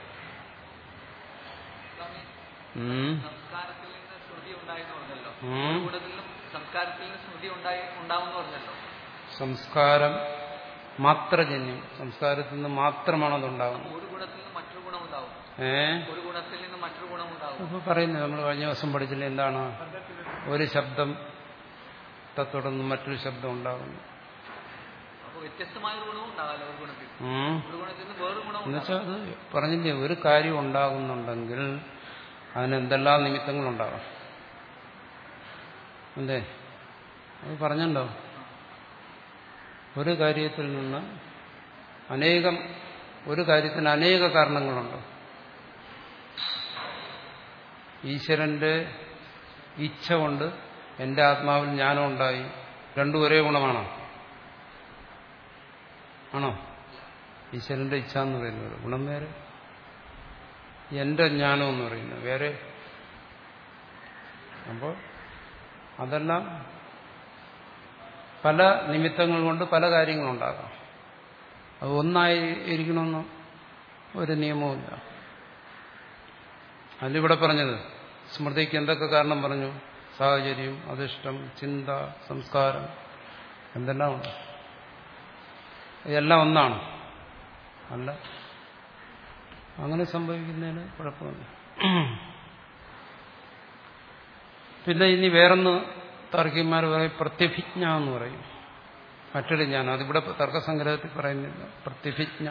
സംസ്കാരം മാത്രജന്യം, സംസ്കാരത്തിൽ നിന്ന് മാത്രമാണ് അതുണ്ടാകുന്നത്. ഏഹ് ഇപ്പൊ പറയുന്നത് നമ്മൾ കഴിഞ്ഞ ദിവസം പഠിച്ചില്ല, എന്താണ് ഒരു ശബ്ദം തുടർന്ന് മറ്റൊരു ശബ്ദം ഉണ്ടാകുന്നു. എന്നുവെച്ചാൽ അത് പറഞ്ഞില്ലേ, ഒരു കാര്യം ഉണ്ടാകുന്നുണ്ടെങ്കിൽ അതിന് എന്തെല്ലാം നിമിത്തങ്ങളുണ്ടാകാം. അല്ലേ? അത് പറഞ്ഞല്ലോ, ഒരു കാര്യത്തിൽ നിന്ന് അനേകം ഒരു കാര്യത്തിന് അനേക കാരണങ്ങളുണ്ട്. ഈശ്വരന്റെ ഇച്ഛ കൊണ്ട് എന്റെ ആത്മാവിൽ ജ്ഞാനം ഉണ്ടായി. രണ്ടും ഒരേ ഗുണമാണോ? ആണോ? ഈശ്വരന്റെ ഇച്ഛ എന്ന് പറയുന്നത് ഗുണം വേറെ, എന്റെ ജ്ഞാനം എന്ന് പറയുന്നത് വേറെ. അപ്പോൾ അതെല്ലാം പല നിമിത്തങ്ങൾ കൊണ്ട് പല കാര്യങ്ങളുണ്ടാകാം. അത് ഒന്നായി ഇരിക്കണമെന്ന് ഒരു നിയമവുമില്ല. അതിലിവിടെ പറഞ്ഞത് സ്മൃതിക്ക് എന്തൊക്കെ കാരണം പറഞ്ഞു? സാഹചര്യം, അധിഷ്ഠം, ചിന്ത, സംസ്കാരം, എന്തെല്ലാം ഉണ്ട്. ഇതെല്ലാം ഒന്നാണ് അല്ല. അങ്ങനെ സംഭവിക്കുന്നതിന് കുഴപ്പമില്ല. പിന്നെ ഇനി വേറൊന്ന് താർക്കികന്മാർ പറയും, പ്രത്യഭിജ്ഞ എന്ന് പറയും. മറ്റൊരു ജ്ഞാനം, അതിവിടെ തർക്കസംഗ്രഹത്തിൽ പറയുന്നില്ല. പ്രത്യഭിജ്ഞ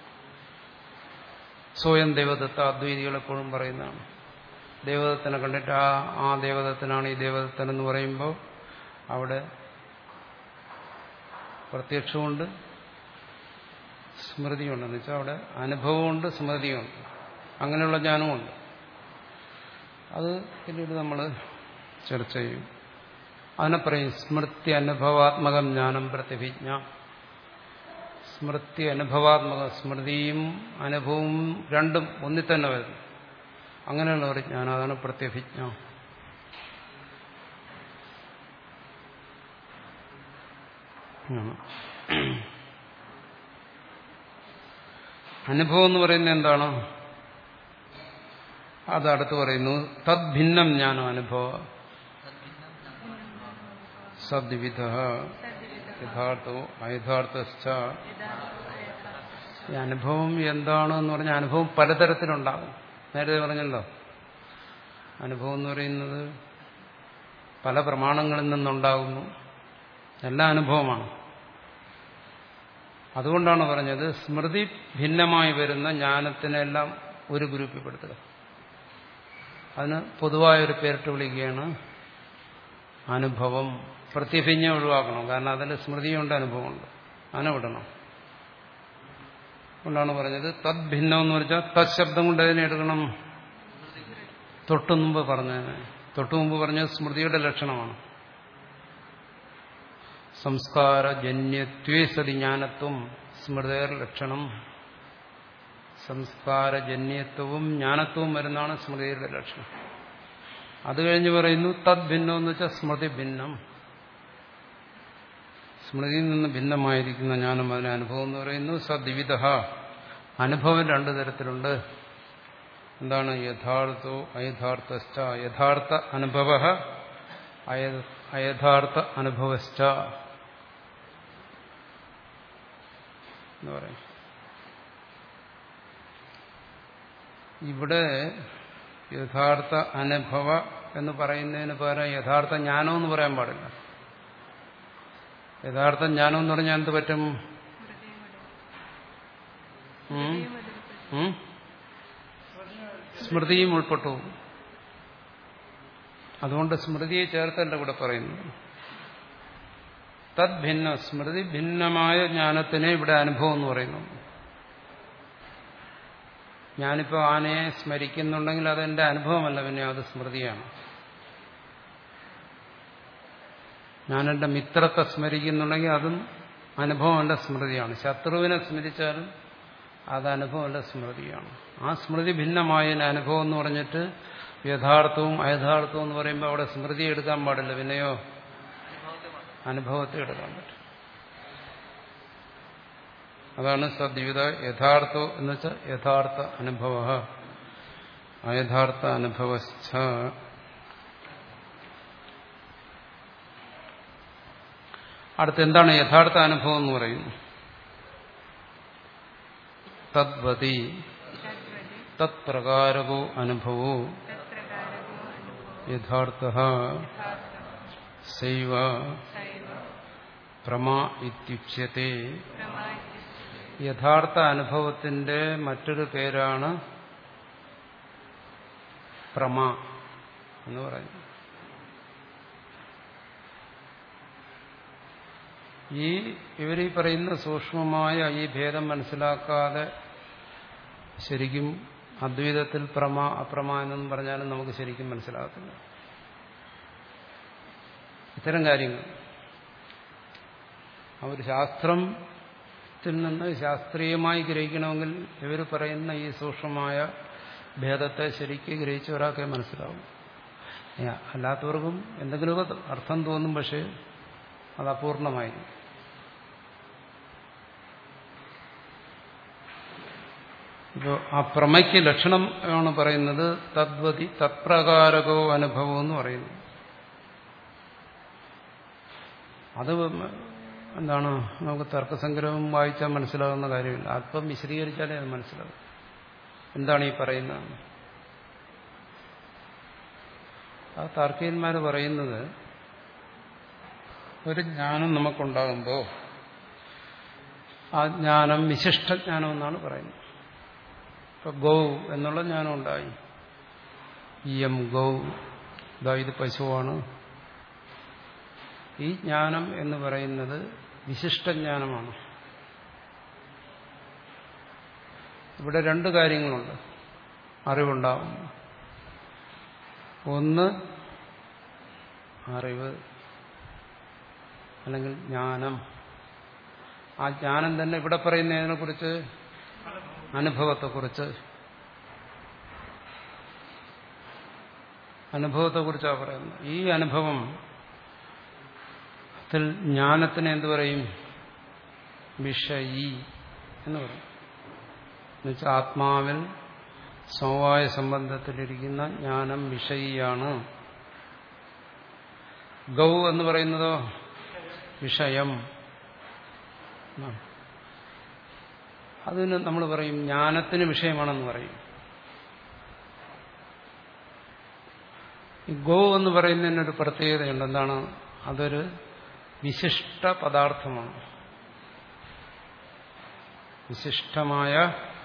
സ്വയം ദേവദത്ത അദ്വൈതികൾ എപ്പോഴും പറയുന്നതാണ്. ദേവദത്തനെ കണ്ടിട്ട് ആ ആ ദേവദത്തനാണ് ഈ ദേവദത്തൻ എന്ന് പറയുമ്പോൾ അവിടെ പ്രത്യക്ഷമുണ്ട്, സ്മൃതിയുണ്ടെന്ന് വെച്ചാൽ അവിടെ അനുഭവമുണ്ട്, സ്മൃതിയുണ്ട്, അങ്ങനെയുള്ള ജ്ഞാനമുണ്ട്. അത് പിന്നീട് നമ്മൾ ചർച്ച ചെയ്യും. അതിനെ പറയും സ്മൃതി അനുഭവാത്മകം ജ്ഞാനം പ്രത്യഭിജ്ഞ. സ്മൃതി അനുഭവാത്മക, സ്മൃതിയും അനുഭവവും രണ്ടും ഒന്നിൽ തന്നെ വരുന്നു. അങ്ങനെയുള്ള ഒരു ജ്ഞാനം, അതാണ് പ്രത്യഭിജ്ഞ. അനുഭവം എന്ന് പറയുന്നത് എന്താണ്? അത് അടുത്ത് പറയുന്നു തദ് ഭിന്നം ജ്ഞാനം അനുഭവ സദ്വിധ യഥാർത്ഥോ അയഥാർത്ഥ. ഈ അനുഭവം എന്താണെന്ന് പറഞ്ഞാൽ അനുഭവം പലതരത്തിലുണ്ടാകും. നേരത്തെ പറഞ്ഞല്ലോ, അനുഭവം എന്ന് പറയുന്നത് പല പ്രമാണങ്ങളിൽ നിന്നുണ്ടാകുന്നു. എല്ലാ അനുഭവമാണ്. അതുകൊണ്ടാണ് പറഞ്ഞത് സ്മൃതി ഭിന്നമായി വരുന്ന ജ്ഞാനത്തിനെല്ലാം ഒരു ഗ്രൂപ്പിൽ പെടുത്തുക. അതിന് പൊതുവായൊരു പേരിട്ട് വിളിക്കുകയാണ് അനുഭവം. പ്രത്യഭിജ്ഞ ഒഴിവാക്കണം, കാരണം അതിൽ സ്മൃതിയുണ്ട്, അനുഭവമുണ്ട്, അതിനെ വിടണം. അതുകൊണ്ടാണ് പറഞ്ഞത് തദ് ഭിന്നം എന്ന് വെച്ചാൽ തത് ശബ്ദം കൊണ്ട് അതിനെ എടുക്കണം. തൊട്ടു മുമ്പ് പറഞ്ഞതിന് തൊട്ടു മുമ്പ് പറഞ്ഞത് സ്മൃതിയുടെ ലക്ഷണമാണ്. സംസ്കാരജന്യത്വേ സതി ജ്ഞാനത്വം സ്മൃതിയുടെ ലക്ഷണം. സംസ്കാരജന്യത്വവും ജ്ഞാനത്വവും വരുന്നതാണ് സ്മൃതിയുടെ ലക്ഷണം. അത് കഴിഞ്ഞ് പറയുന്നു തദ് ഭിന്നം എന്ന് വെച്ചാൽ സ്മൃതി ഭിന്നം. സ്മൃതിയിൽ നിന്ന് ഭിന്നമായിരിക്കുന്ന ജ്ഞാനം, അതിന് അനുഭവം എന്ന് പറയുന്നു. സദ്വിധ, അനുഭവം രണ്ടു തരത്തിലുണ്ട്. എന്താണ്? യഥാർത്ഥോ അയഥാർത്ഥശ്ച. യഥാർത്ഥ അനുഭവ അയഥാർത്ഥ അനുഭവശ്ച എന്ന് പറയും. ഇവിടെ യഥാർത്ഥ അനുഭവ എന്ന് പറയുന്നതിന് പകരം യഥാർത്ഥ ജ്ഞാനം എന്ന് പറയാൻ പാടില്ല. യഥാർത്ഥ ജ്ഞാനം എന്ന് പറഞ്ഞാൽ എന്ത് പറ്റും? സ്മൃതിയും ഉൾപ്പെട്ടു. അതുകൊണ്ട് സ്മൃതിയെ ചേർത്തല്ല ഇവിടെ പറയുന്നു. തദ് ഭിന്ന, സ്മൃതി ഭിന്നമായ ജ്ഞാനത്തിനെ ഇവിടെ അനുഭവം എന്ന് പറയുന്നു. ഞാനിപ്പോൾ ആനയെ സ്മരിക്കുന്നുണ്ടെങ്കിൽ അതെന്റെ അനുഭവമല്ല, പിന്നെ അത് സ്മൃതിയാണ്. ഞാനെന്റെ മിത്രത്തെ സ്മരിക്കുന്നുണ്ടെങ്കിൽ അതും അനുഭവമല്ല, സ്മൃതിയാണ്. ശത്രുവിനെ സ്മരിച്ചാലും അത് അനുഭവമല്ല, സ്മൃതിയാണ്. ആ സ്മൃതി ഭിന്നമായ അനുഭവം എന്ന് പറഞ്ഞിട്ട് യഥാർത്ഥവും അയഥാർത്ഥവും എന്ന് പറയുമ്പോൾ അവിടെ സ്മൃതി എടുക്കാൻ പാടില്ല, പിന്നെയോ അനുഭവത്തെ എടുക്കാൻ പറ്റും. അതാണ് സദ്വിധ. യഥാർത്ഥോ എന്ന് വെച്ചാൽ യഥാർത്ഥ അനുഭവ അയഥാർത്ഥ അനുഭവശ്ച. അടുത്ത് എന്താണ് യഥാർത്ഥ അനുഭവം എന്ന് പറയുന്നു? തദ്വതി തത്പ്രകാരകോ അനുഭവോ യഥാർത്ഥഃ സൈവ പ്രമാ ഇത്യുച്യത്തെ. യഥാർത്ഥ അനുഭവത്തിന്റെ മറ്റൊരു പേരാണ് പ്രമാ എന്ന് പറയുന്നത്. ഈ ഇവരീ പറയുന്ന സൂക്ഷ്മമായ ഈ ഭേദം മനസ്സിലാക്കാതെ ശരിക്കും അദ്വൈതത്തിൽ പ്രമ അപ്രമ എന്നും പറഞ്ഞാലും നമുക്ക് ശരിക്കും മനസ്സിലാകത്തില്ല ഇത്തരം കാര്യങ്ങൾ. ആ ഒരു ശാസ്ത്രത്തിൽ നിന്ന് ശാസ്ത്രീയമായി ഗ്രഹിക്കണമെങ്കിൽ ഇവർ പറയുന്ന ഈ സൂക്ഷ്മമായ ഭേദത്തെ ശരിക്കും ഗ്രഹിച്ച ഒരാൾക്കേ മനസ്സിലാവും. അല്ലാത്തവർക്കും എന്തെങ്കിലുമൊക്കെ അർത്ഥം തോന്നും, പക്ഷേ അത് അപൂർണമായിരിക്കും. ഇപ്പോൾ ആ പ്രമയ്ക്ക് ലക്ഷണം ആണ് പറയുന്നത് തദ്വതി തത്പ്രകാരകോ അനുഭവം എന്ന് പറയുന്നു. അത് എന്താണ്, നമുക്ക് തർക്കസംഗ്രഹം വായിച്ചാൽ മനസ്സിലാകുന്ന കാര്യമില്ല. അല്പം വിശദീകരിച്ചാലേ അത് മനസ്സിലാവും എന്താണ് ഈ പറയുന്നത്. ആ താർക്കികന്മാർ പറയുന്നത് ഒരു ജ്ഞാനം നമുക്കുണ്ടാകുമ്പോൾ ആ ജ്ഞാനം വിശിഷ്ടജ്ഞാനം എന്നാണ് പറയുന്നത്. ഇപ്പൊ ഗൗ എന്നുള്ള ജ്ഞാനം ഉണ്ടായി. ഇയം ഗൗ, ഇതാ ഇത് പശുവാണ്. ഈ ജ്ഞാനം എന്ന് പറയുന്നത് വിശിഷ്ടജ്ഞാനമാണ്. ഇവിടെ രണ്ട് കാര്യങ്ങളുണ്ട് അറിവുണ്ടാവും. ഒന്ന് അറിവ് അല്ലെങ്കിൽ ജ്ഞാനം. ആ ജ്ഞാനം തന്നെ ഇവിടെ പറയുന്നതിനെക്കുറിച്ച് അനുഭവത്തെക്കുറിച്ച് അനുഭവത്തെക്കുറിച്ചാണ് പറയുന്നത്. ഈ അനുഭവം ജ്ഞാനത്തിന് എന്തു പറയും? വിഷയി എന്ന് പറയും. എന്നുവെച്ചാൽ ആത്മാവിൽ സമവായ സംബന്ധത്തിലിരിക്കുന്ന ജ്ഞാനം വിഷയിയാണ്. ഗൗ എന്ന് പറയുന്നതോ വിഷയം. അതിന് നമ്മൾ പറയും ജ്ഞാനത്തിന് വിഷയമാണെന്ന് പറയും. ഈ ഗോ എന്ന് പറയുന്നതിനൊരു പ്രത്യേകതയുണ്ട്. എന്താണ്? അതൊരു വിശിഷ്ട പദാർത്ഥമാണ്. വിശിഷ്ടമായ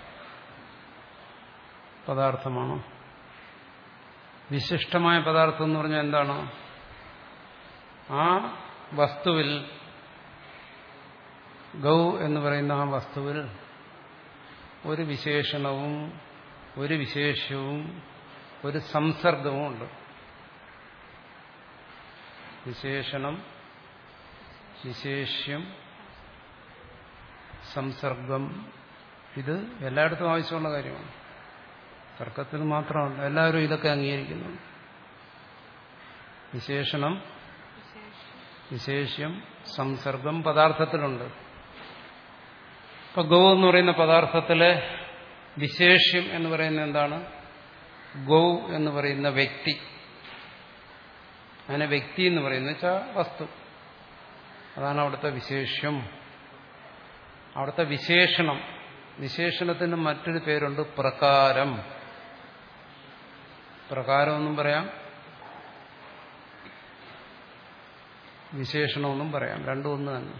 പദാർത്ഥമാണ്. വിശിഷ്ടമായ പദാർത്ഥം എന്ന് പറഞ്ഞാൽ എന്താണ്? ആ വസ്തുവിൽ, ഗൗ എന്ന് പറയുന്ന ആ വസ്തുവിൽ ഒരു വിശേഷണവും ഒരു വിശേഷവും ഒരു സംസർഗവും ഉണ്ട്. വിശേഷണം, വിശേഷ്യം, സംസർഗം, ഇത് എല്ലായിടത്തും ആവശ്യമുള്ള കാര്യമാണ്. തർക്കത്തിൽ മാത്രമല്ല, എല്ലാവരും ഇതൊക്കെ അംഗീകരിക്കുന്നു. വിശേഷണം, വിശേഷ്യം, സംസർഗം പദാർത്ഥത്തിലുണ്ട്. ഇപ്പൊ ഗൗ എന്ന് പറയുന്ന പദാർത്ഥത്തിലെ വിശേഷ്യം എന്ന് പറയുന്നത് എന്താണ്? ഗൗ എന്ന് പറയുന്ന വ്യക്തി. അതിനെ വ്യക്തി എന്ന് പറയുന്നത് വെച്ചാൽ വസ്തു. അതാണ് അവിടുത്തെ വിശേഷ്യം. അവിടുത്തെ വിശേഷണം. വിശേഷണത്തിന് മറ്റൊരു പേരുണ്ട് പ്രകാരം. പ്രകാരമെന്നും പറയാം, വിശേഷണമെന്നും പറയാം. രണ്ടും ഒന്ന് തന്നെ.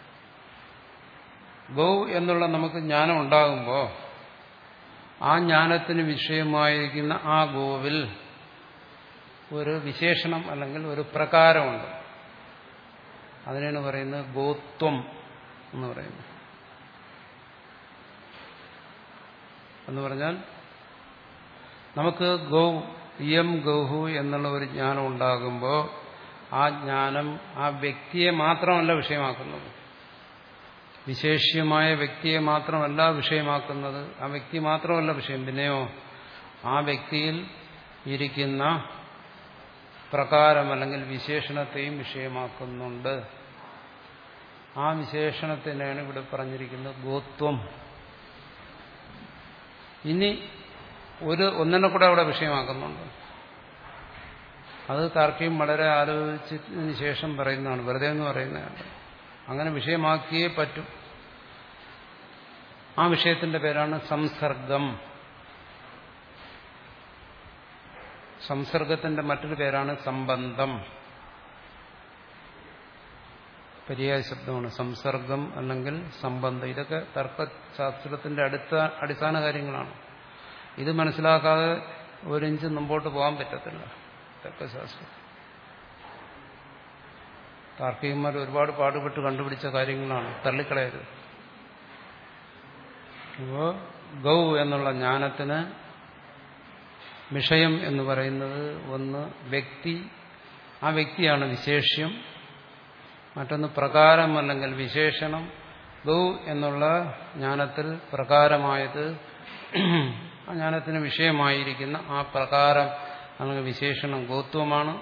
ഗൗ എന്നുള്ള നമുക്ക് ജ്ഞാനം ഉണ്ടാകുമ്പോൾ ആ ജ്ഞാനത്തിന് വിഷയമായിരിക്കുന്ന ആ ഗോവിൽ ഒരു വിശേഷണം അല്ലെങ്കിൽ ഒരു പ്രകാരമുണ്ട്. അതിനാണ് പറയുന്നത് ഗോത്വം എന്ന് പറയുന്നത്. എന്ന് പറഞ്ഞാൽ നമുക്ക് ഗൗ ഇയം ഗൗഹു എന്നുള്ള ഒരു ജ്ഞാനം ഉണ്ടാകുമ്പോൾ ആ ജ്ഞാനം ആ വ്യക്തിയെ മാത്രമല്ല വിഷയമാക്കുന്നത്, വിശേഷ്യമായ വ്യക്തിയെ മാത്രമല്ല വിഷയമാക്കുന്നത്, ആ വ്യക്തി മാത്രമല്ല വിഷയം, പിന്നെയോ ആ വ്യക്തിയിൽ ഇരിക്കുന്ന പ്രകാരം അല്ലെങ്കിൽ വിശേഷണത്തെയും വിഷയമാക്കുന്നുണ്ട്. ആ വിശേഷണത്തിനാണ് ഇവിടെ പറഞ്ഞിരിക്കുന്നത് ഗോത്വം. ഇനി ഒരു ഒന്നിനെ കൂടെ അവിടെ വിഷയമാക്കുന്നുണ്ട്. അത് താർക്കികം വളരെ ആലോചിച്ചതിന് ശേഷം പറയുന്നതാണ്, വെറുതെ എന്ന് പറയുന്നതാണ്. അങ്ങനെ വിഷയമാക്കിയേ പറ്റും. ആ വിഷയത്തിന്റെ പേരാണ് സംസർഗം. സംസർഗത്തിന്റെ മറ്റൊരു പേരാണ് സംബന്ധം. പര്യായ ശബ്ദമാണ് സംസർഗം അല്ലെങ്കിൽ സംബന്ധം. ഇതൊക്കെ തർക്കശാസ്ത്രത്തിന്റെ അടുത്ത അടിസ്ഥാന കാര്യങ്ങളാണ്. ഇത് മനസ്സിലാക്കാതെ ഒരിഞ്ച് മുമ്പോട്ട് പോകാൻ പറ്റത്തില്ല തർക്കശാസ്ത്രം. താർക്കികന്മാർ ഒരുപാട് പാടുപെട്ട് കണ്ടുപിടിച്ച കാര്യങ്ങളാണ്, തള്ളിക്കളയരുത്. ഇപ്പോ ഗൗ എന്നുള്ള ജ്ഞാനത്തിന് വിഷയം എന്ന് പറയുന്നത് ഒന്ന് വ്യക്തി, ആ വ്യക്തിയാണ് വിശേഷ്യം. മറ്റൊന്ന് പ്രകാരം അല്ലെങ്കിൽ വിശേഷണം. ഗൗ എന്നുള്ള ജ്ഞാനത്തിൽ പ്രകാരമായത് ആ ജ്ഞാനത്തിന് വിഷയമായിരിക്കുന്ന ആ പ്രകാരം അല്ലെങ്കിൽ വിശേഷണം ഗോത്വമാണ്.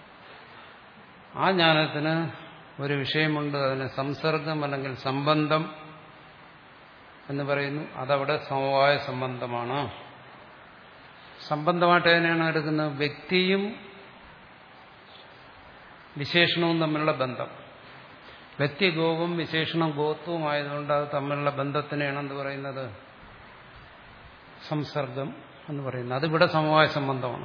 ആ ജ്ഞാനത്തിന് ഒരു വിഷയമുണ്ട്, അതിന് സംസർഗം അല്ലെങ്കിൽ സംബന്ധം എന്ന് പറയുന്നു. അതവിടെ സമവായ സംബന്ധമാണ്. സംബന്ധമായിട്ട് അതിനെയാണ് എടുക്കുന്നത് വ്യക്തിയും വിശേഷണവും തമ്മിലുള്ള ബന്ധം. വ്യക്തി ഗോവും വിശേഷണം ഗോത്വവും ആയതുകൊണ്ട് അത് തമ്മിലുള്ള ബന്ധത്തിനെയാണ് എന്ത് പറയുന്നത്? സംസർഗം എന്ന് പറയുന്നത്. അതിവിടെ സമവായ സംബന്ധമാണ്.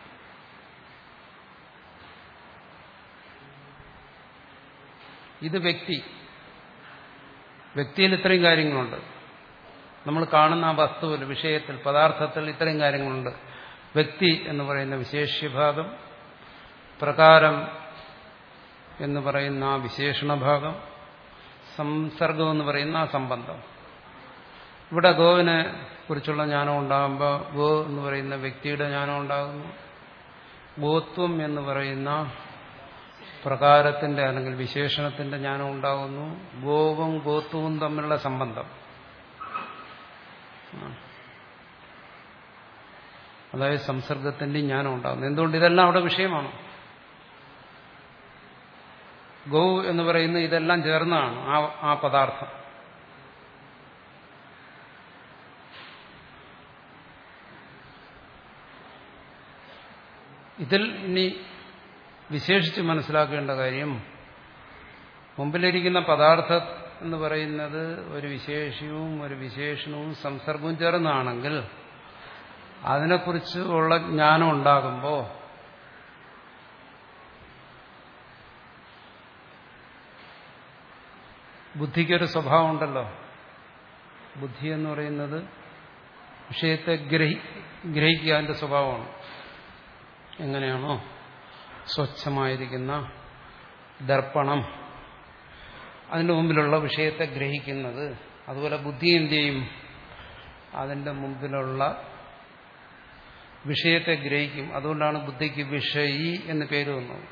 ഇത് വ്യക്തി. വ്യക്തിയിൽ ഇത്രയും കാര്യങ്ങളുണ്ട്. നമ്മൾ കാണുന്ന ആ വസ്തുവിൽ, വിഷയത്തിൽ, പദാർത്ഥത്തിൽ ഇത്രയും കാര്യങ്ങളുണ്ട്. വ്യക്തി എന്ന് പറയുന്ന വിശേഷ്യഭാഗം, പ്രകാരം എന്ന് പറയുന്ന ആ വിശേഷണഭാഗം, സംസർഗം എന്ന് പറയുന്ന ആ സംബന്ധം. ഇവിടെ ഗോവിനെ കുറിച്ചുള്ള ജ്ഞാനം ഉണ്ടാകുമ്പോൾ ഗോ എന്ന് പറയുന്ന വ്യക്തിയുടെ ജ്ഞാനം ഉണ്ടാകുന്നു. ഗോത്വം എന്ന് പറയുന്ന പ്രകാരത്തിന്റെ അല്ലെങ്കിൽ വിശേഷണത്തിന്റെ ജ്ഞാനം ഉണ്ടാകുന്നു. ഗോവും ഗോത്വവും തമ്മിലുള്ള സംബന്ധം, അതായത് സംസർഗത്തിന്റെ ജ്ഞാനം ഉണ്ടാകുന്നു. എന്തുകൊണ്ട്? ഇതെല്ലാം അവിടെ വിഷയമാണ്. ഗോ എന്ന് പറയുന്ന ഇതെല്ലാം ചേർന്നാണ് ആ ആ പദാർത്ഥം. ഇതിൽ ഇനി വിശേഷിച്ച് മനസ്സിലാക്കേണ്ട കാര്യം, മുമ്പിലിരിക്കുന്ന പദാർത്ഥം എന്ന് പറയുന്നത് ഒരു വിശേഷ്യവും ഒരു വിശേഷണവും സംസർഗവും ചേർന്നാണെങ്കിൽ അതിനെക്കുറിച്ച് ഉള്ള ജ്ഞാനം ഉണ്ടാകുമ്പോൾ ബുദ്ധിക്കൊരു സ്വഭാവം ഉണ്ടല്ലോ. ബുദ്ധി എന്ന് പറയുന്നത് വിഷയത്തെ ഗ്രഹി ഗ്രഹിക്കുക അതിന്റെ സ്വഭാവമാണ്. എങ്ങനെയാണോ സ്വച്ഛമായിരിക്കുന്ന ദർപ്പണം അതിന്റെ മുമ്പിലുള്ള വിഷയത്തെ ഗ്രഹിക്കുന്നത്, അതുപോലെ ബുദ്ധി എന്ത് ചെയ്യും? അതിന്റെ മുമ്പിലുള്ള വിഷയത്തെ ഗ്രഹിക്കും. അതുകൊണ്ടാണ് ബുദ്ധിക്ക് വിഷയി എന്ന് പേര് വന്നത്.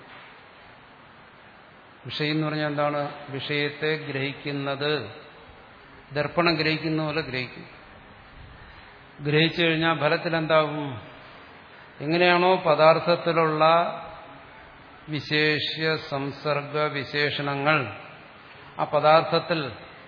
വിഷയം എന്ന് പറഞ്ഞാൽ എന്താണ്? വിഷയത്തെ ഗ്രഹിക്കുന്നത്. ദർപ്പണം ഗ്രഹിക്കുന്ന പോലെ ഗ്രഹിക്കും. ഗ്രഹിച്ചു കഴിഞ്ഞാൽ ഫലത്തിൽ എന്താകും? എങ്ങനെയാണോ പദാർത്ഥത്തിലുള്ള വിശേഷ്യ സംസർഗ വിശേഷണങ്ങൾ ആ പദാർത്ഥത്തിൽ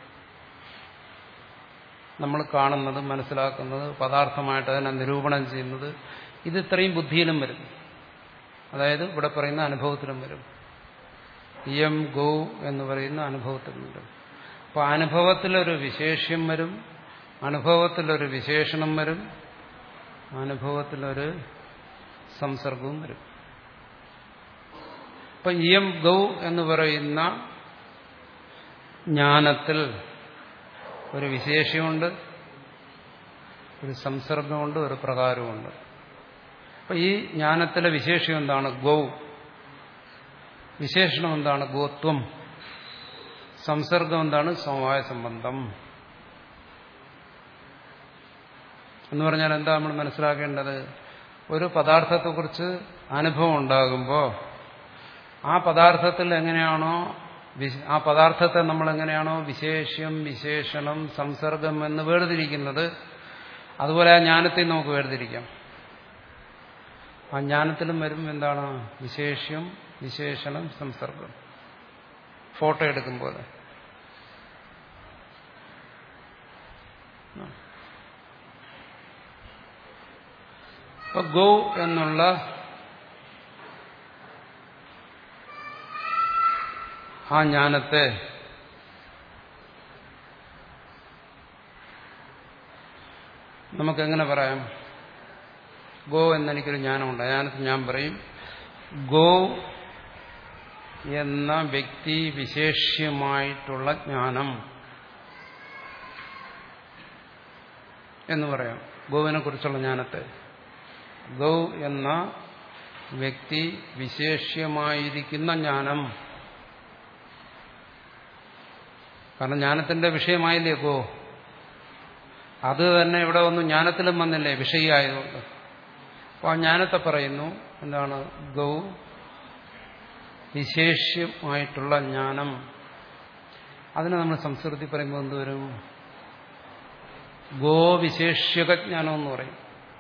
നമ്മൾ കാണുന്നത്, മനസ്സിലാക്കുന്നത്, പദാർത്ഥമായിട്ട് അതിനെ നിരൂപണം ചെയ്യുന്നത്, ഇത് ഇത്രയും ബുദ്ധിയിലും വരും. അതായത് ഇവിടെ പറയുന്ന അനുഭവത്തിലും വരും. ഇയം ഗോ എന്ന് പറയുന്ന അനുഭവത്തിലും വരും. അപ്പോൾ അനുഭവത്തിലൊരു വിശേഷ്യം വരും, അനുഭവത്തിലൊരു വിശേഷണം വരും, അനുഭവത്തിലൊരു സംസർഗവും വരും. അപ്പൊ ഇയം ഗൗ എന്ന് പറയുന്ന ജ്ഞാനത്തിൽ ഒരു വിശേഷമുണ്ട്, ഒരു സംസർഗമുണ്ട്, ഒരു പ്രകാരമുണ്ട്. അപ്പൊ ഈ ജ്ഞാനത്തിലെ വിശേഷം എന്താണ്? ഗൗ. വിശേഷണം എന്താണ്? ഗോത്വം. സംസർഗം എന്താണ്? സമവായ സംബന്ധം. എന്ന് പറഞ്ഞാൽ എന്താ നമ്മൾ മനസ്സിലാക്കേണ്ടത്? ഒരു പദാർത്ഥത്തെക്കുറിച്ച് അനുഭവം ഉണ്ടാകുമ്പോൾ ആ പദാർത്ഥത്തിൽ എങ്ങനെയാണോ, ആ പദാർത്ഥത്തെ നമ്മൾ എങ്ങനെയാണോ വിശേഷ്യം, വിശേഷണം, സംസർഗം എന്ന് വേർതിരിക്കുന്നത്, അതുപോലെ ആ ജ്ഞാനത്തെ നമുക്ക് വേർതിരിക്കാം. ആ ജ്ഞാനത്തിലും വരും എന്താണ്? വിശേഷ്യം, വിശേഷണം, സംസർഗം. ഫോട്ടോ എടുക്കും പോലെ. അപ്പൊ ഗോ എന്നുള്ള ആ ജ്ഞാനത്തെ നമുക്കെങ്ങനെ പറയാം? ഗോ എന്നെനിക്കൊരു ജ്ഞാനമുണ്ട്. ജ്ഞാനത്തിൽ ഞാൻ പറയും ഗോ എന്ന വ്യക്തി വിശേഷ്യമായിട്ടുള്ള ജ്ഞാനം എന്ന് പറയാം. ഗോവിനെ കുറിച്ചുള്ള ജ്ഞാനത്തെ ഗൗ എന്ന വ്യക്തി വിശേഷ്യമായിരിക്കുന്ന ജ്ഞാനം. കാരണം ജ്ഞാനത്തിന്റെ വിഷയമായില്ലേ ഗോ. അത് തന്നെ ഇവിടെ ഒന്നും ജ്ഞാനത്തിലും വന്നില്ലേ, വിഷയായതുകൊണ്ട്. അപ്പോൾ ആ ജ്ഞാനത്തെ പറയുന്നു എന്താണ്? ഗൗ വിശേഷ്യമായിട്ടുള്ള ജ്ഞാനം. അതിനെ നമ്മൾ സംസ്കൃതി പറയുമ്പോൾ എന്തുവരും? ഗോ വിശേഷ്യക ജ്ഞാനം എന്ന് പറയും.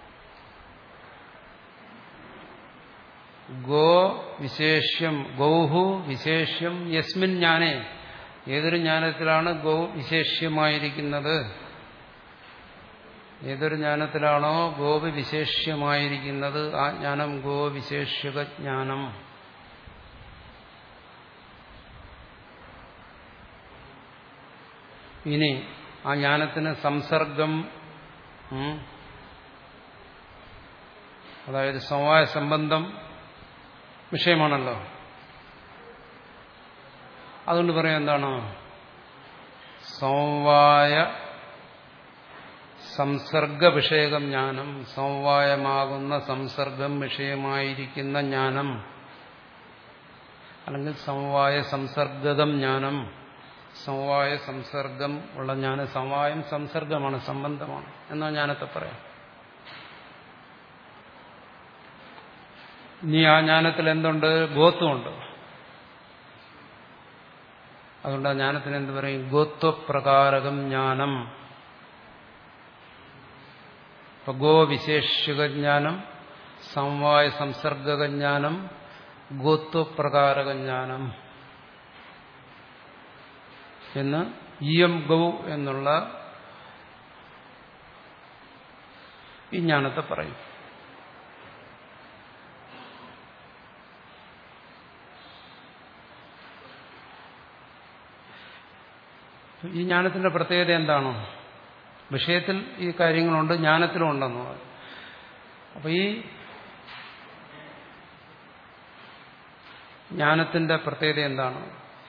ഗോ വിശേഷ്യം, ഗൗഹു വിശേഷ്യം യസ്മിൻ ജ്ഞാനേ. ഏതൊരു ജ്ഞാനത്തിലാണ് ഗോ വിശേഷ്യമായിരിക്കുന്നത്, ഏതൊരു ജ്ഞാനത്തിലാണോ ഗോപി വിശേഷ്യമായിരിക്കുന്നത്, ആ ജ്ഞാനം ഗോ വിശേഷ്യക ജ്ഞാനം. ഇനി ആ ജ്ഞാനത്തിന് സംസർഗം, അതായത് സമവായ സംബന്ധം വിഷയമാണല്ലോ. അതുകൊണ്ട് പറയാം എന്താണ്? സമവായ സംസർഗ വിഷയകം ജ്ഞാനം. സമവായമാകുന്ന സംസർഗം വിഷയമായിരിക്കുന്ന ജ്ഞാനം, അല്ലെങ്കിൽ സമവായ സംസർഗതം ജ്ഞാനം. സമവായ സംസർഗം ഉള്ള ജ്ഞാനം. സമവായം സംസർഗമാണ്, സംബന്ധമാണ് എന്നാ ജ്ഞാനത്തെ പറയാം. ഇനി ആ ജ്ഞാനത്തിൽ എന്തുണ്ട്? ഗോത്വമുണ്ട്. അതുകൊണ്ട് ആ ജ്ഞാനത്തിന് എന്ത് പറയും? ഗോത്വപ്രകാരകം ജ്ഞാനം. ഇപ്പൊ ഗോ വിശേഷികജ്ഞാനം, സമവായ സംസർഗജ്ഞാനം, ഗോത്വപ്രകാരകജ്ഞാനം എന്ന് ഇയം ഗൗ എന്നുള്ള ഈ ജ്ഞാനത്തെ പറയും. ഈ ജ്ഞാനത്തിന്റെ പ്രത്യേകത എന്താണോ? വിഷയത്തിൽ ഈ കാര്യങ്ങളുണ്ട്, ജ്ഞാനത്തിലും ഉണ്ടെന്ന് പറയും. അപ്പൊ ഈ ജ്ഞാനത്തിന്റെ പ്രത്യേകത എന്താണ്?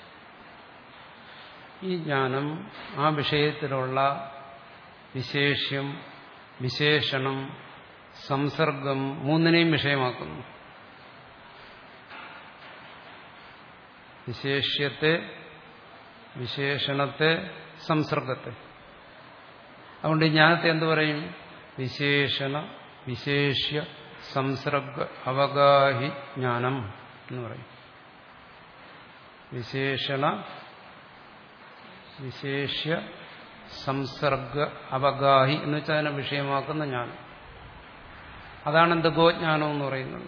ഈ ജ്ഞാനം ആ വിഷയത്തിലുള്ള വിശേഷ്യം, വിശേഷണം, സംസർഗം മൂന്നിനെയും വിഷയമാക്കുന്നു. വിശേഷ്യത്തെ, വിശേഷണത്തെ, സംസർഗത്തെ. അതുകൊണ്ട് ഈ ജ്ഞാനത്തെ എന്തു പറയും? വിശേഷണ വിശേഷ്യ സംസർഗ അവഗാഹി ജ്ഞാനം എന്ന് പറയും. വിശേഷണ വിശേഷ്യ സംസർഗ അവഗാഹി എന്ന് വെച്ചാൽ അതിനെ വിഷയമാക്കുന്ന ജ്ഞാനം. അതാണ് എന്ത് ഗോജ്ഞാനം എന്ന് പറയുന്നത്.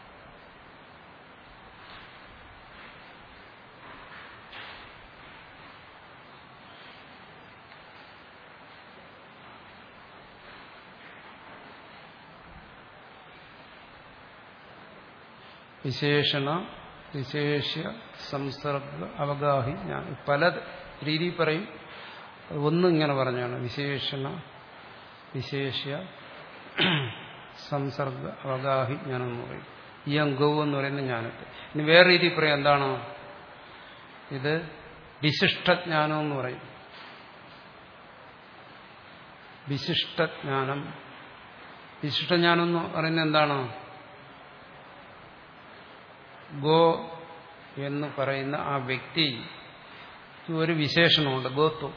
വിശേഷണ വിശേഷ്യ സംസർഗ അവഗാഹി ജ്ഞാനം. പല രീതിയിൽ പറയും. ഒന്നും ഇങ്ങനെ പറഞ്ഞാണ് വിശേഷണ വിശേഷ്യ സംസർഗ അവഗാഹി ജ്ഞാനം എന്ന് പറയും. ഈ അംഗവും എന്ന് പറയുന്ന ജ്ഞാനത്തെ. ഇനി വേറെ രീതിയിൽ പറയാം. എന്താണ് ഇത്? വിശിഷ്ടജ്ഞാനം എന്ന് പറയും. വിശിഷ്ടജ്ഞാനം. വിശിഷ്ടജ്ഞാനം എന്ന് പറയുന്നത് എന്താണ്? ഗോ എന്ന് പറയുന്ന ആ വ്യക്തി ഒരു വിശേഷണമുണ്ട്, ഗോത്വം.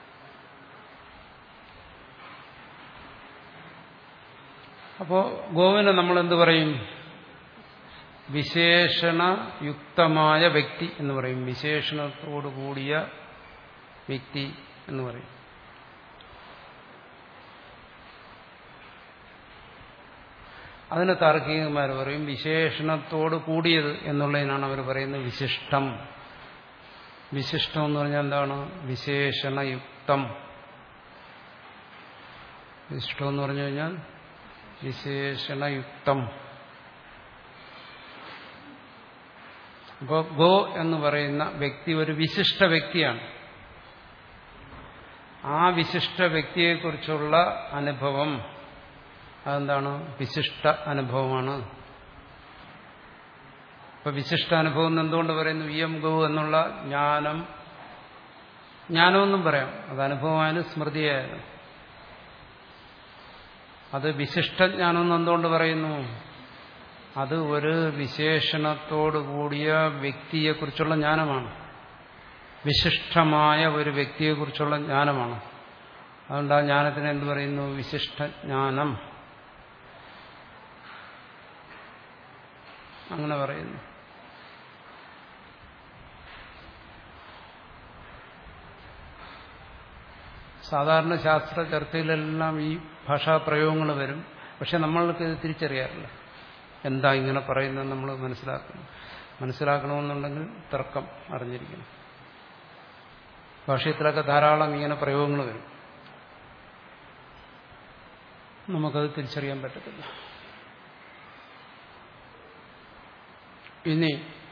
അപ്പോ ഗോവിനെ നമ്മൾ എന്ത് പറയും? വിശേഷണയുക്തമായ വ്യക്തി എന്ന് പറയും. വിശേഷണത്തോടു കൂടിയ വ്യക്തി എന്ന് പറയും. അതിന് താർക്കികന്മാർ പറയും വിശേഷണത്തോട് കൂടിയത് എന്നുള്ളതിനാണ് അവർ പറയുന്നത് വിശിഷ്ടം. വിശിഷ്ടം എന്ന് പറഞ്ഞാൽ എന്താണ്? വിശേഷണയുക്തം. വിശിഷ്ടം എന്ന് പറഞ്ഞു കഴിഞ്ഞാൽ വിശേഷണയുക്തം. അപ്പോൾ ഗോ എന്ന് പറയുന്ന വ്യക്തി ഒരു വിശിഷ്ട വ്യക്തിയാണ്. ആ വിശിഷ്ട വ്യക്തിയെക്കുറിച്ചുള്ള അനുഭവം അതെന്താണ്? വിശിഷ്ട അനുഭവമാണ്. ഇപ്പൊ വിശിഷ്ട അനുഭവം എന്ന് എന്തുകൊണ്ട് പറയുന്നു? ഇയം ഗൗ എന്നുള്ള ജ്ഞാനം. ജ്ഞാനമെന്നും പറയാം. അത് അനുഭവമായാലും സ്മൃതിയായാലും. അത് വിശിഷ്ടജ്ഞാനം എന്ന് എന്തുകൊണ്ട് പറയുന്നു? അത് ഒരു വിശേഷണത്തോടു കൂടിയ വ്യക്തിയെക്കുറിച്ചുള്ള ജ്ഞാനമാണ്. വിശിഷ്ടമായ ഒരു വ്യക്തിയെക്കുറിച്ചുള്ള ജ്ഞാനമാണ്. അതുകൊണ്ട് ആ ജ്ഞാനത്തിന് എന്ത് പറയുന്നു? വിശിഷ്ടജ്ഞാനം. അങ്ങനെ പറയുന്നു. സാധാരണ ശാസ്ത്ര ചർച്ചയിലെല്ലാം ഈ ഭാഷാപ്രയോഗങ്ങൾ വരും. പക്ഷെ നമ്മൾക്ക് ഇത് തിരിച്ചറിയാറില്ല. എന്താ ഇങ്ങനെ പറയുന്നത് നമ്മൾ മനസ്സിലാക്കണം. മനസ്സിലാക്കണമെന്നുണ്ടെങ്കിൽ തർക്കം അറിഞ്ഞിരിക്കണം. ഭാഷയത്തിലൊക്കെ ധാരാളം ഇങ്ങനെ പ്രയോഗങ്ങൾ വരും. നമുക്കത് തിരിച്ചറിയാൻ പറ്റത്തില്ല. ഇനി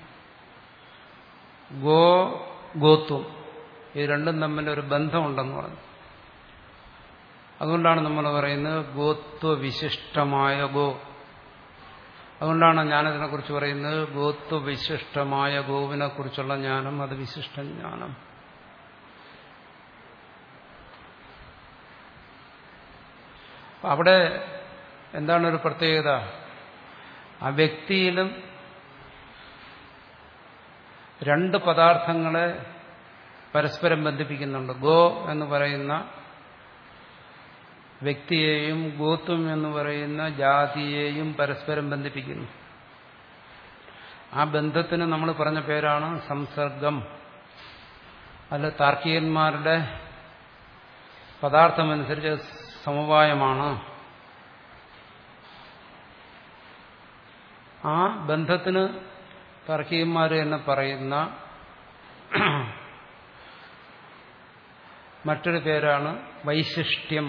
ഗോ ഗോത്വം ഇത് രണ്ടും തമ്മിൽ ഒരു ബന്ധമുണ്ടെന്ന് പറഞ്ഞു. അതുകൊണ്ടാണ് നമ്മൾ പറയുന്നത് ഗോത്വവിശിഷ്ടമായ ഗോ. അതുകൊണ്ടാണ് ജ്ഞാനത്തിനെ കുറിച്ച് പറയുന്നത് ഗോത്വവിശിഷ്ടമായ ഗോവിനെ കുറിച്ചുള്ള ജ്ഞാനം അത് വിശിഷ്ടജ്ഞാനം. അവിടെ എന്താണ് ഒരു പ്രത്യേകത? ആ വ്യക്തിയിലും രണ്ട് പദാർത്ഥങ്ങളെ പരസ്പരം ബന്ധിപ്പിക്കുന്നുണ്ട്. ഗോ എന്ന് പറയുന്ന വ്യക്തിയെയും ഗോത്വം എന്ന് പറയുന്ന ജാതിയെയും പരസ്പരം ബന്ധിപ്പിക്കുന്നു. ആ ബന്ധത്തിന് നമ്മൾ പറഞ്ഞ പേരാണ് സംസർഗം. അല്ല, താർക്കികന്മാരുടെ പദാർത്ഥമനുസരിച്ച് സമവായമാണ്. ആ ബന്ധത്തിന് താർക്കികന്മാർ എന്ന് പറയുന്ന മറ്റൊരു പേരാണ് വൈശിഷ്ട്യം.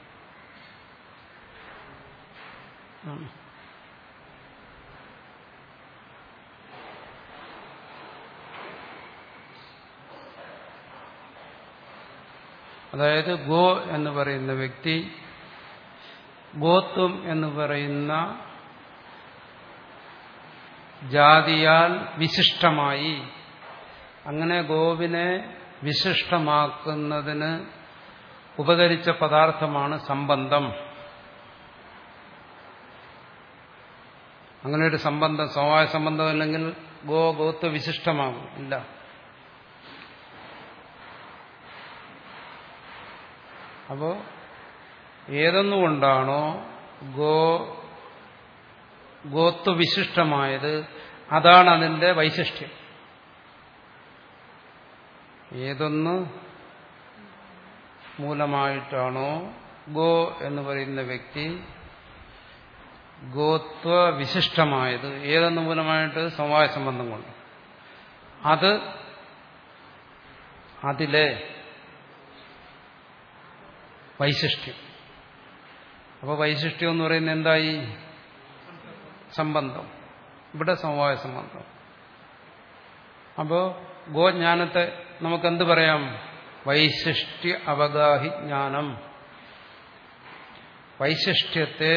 അതായത് ഗോ എന്ന് പറയുന്ന വ്യക്തി ഗോത്വം എന്ന് പറയുന്ന ജാതിയാൽ വിശിഷ്ടമായി, അങ്ങനെ ഗോവിനെ വിശിഷ്ടമാക്കുന്നതിന് ഉപകരിച്ച പദാർത്ഥമാണ് സംബന്ധം. അങ്ങനെ ഒരു സംബന്ധം, സമവായ സംബന്ധം അല്ലെങ്കിൽ ഗോ ഗോത്വ വിശിഷ്ടമാകും ഇല്ല. അപ്പോ ഏതൊന്നുകൊണ്ടാണോ ഗോ ഗോത്വവിശിഷ്ടമായത് അതാണ് അതിന്റെ വൈശിഷ്ട്യം. ഏതൊന്ന് മൂലമായിട്ടാണോ ഗോ എന്ന് പറയുന്ന വ്യക്തി ഗോത്വവിശിഷ്ടമായത്, ഏതൊന്ന് മൂലമായിട്ട് സമവായ സംബന്ധം കൊണ്ട്, അത് അതിലെ വൈശിഷ്ട്യം. അപ്പോൾ വൈശിഷ്ട്യം എന്ന് പറയുന്നത് എന്തായി? സംബന്ധം. ഇവിടെ സമവായ സംബന്ധം. അപ്പോൾ ഗോജ്ഞാനത്തെ നമുക്കെന്ത് പറയാം? വൈശിഷ്ട്യ അവഗാഹി ജ്ഞാനം. വൈശിഷ്ട്യത്തെ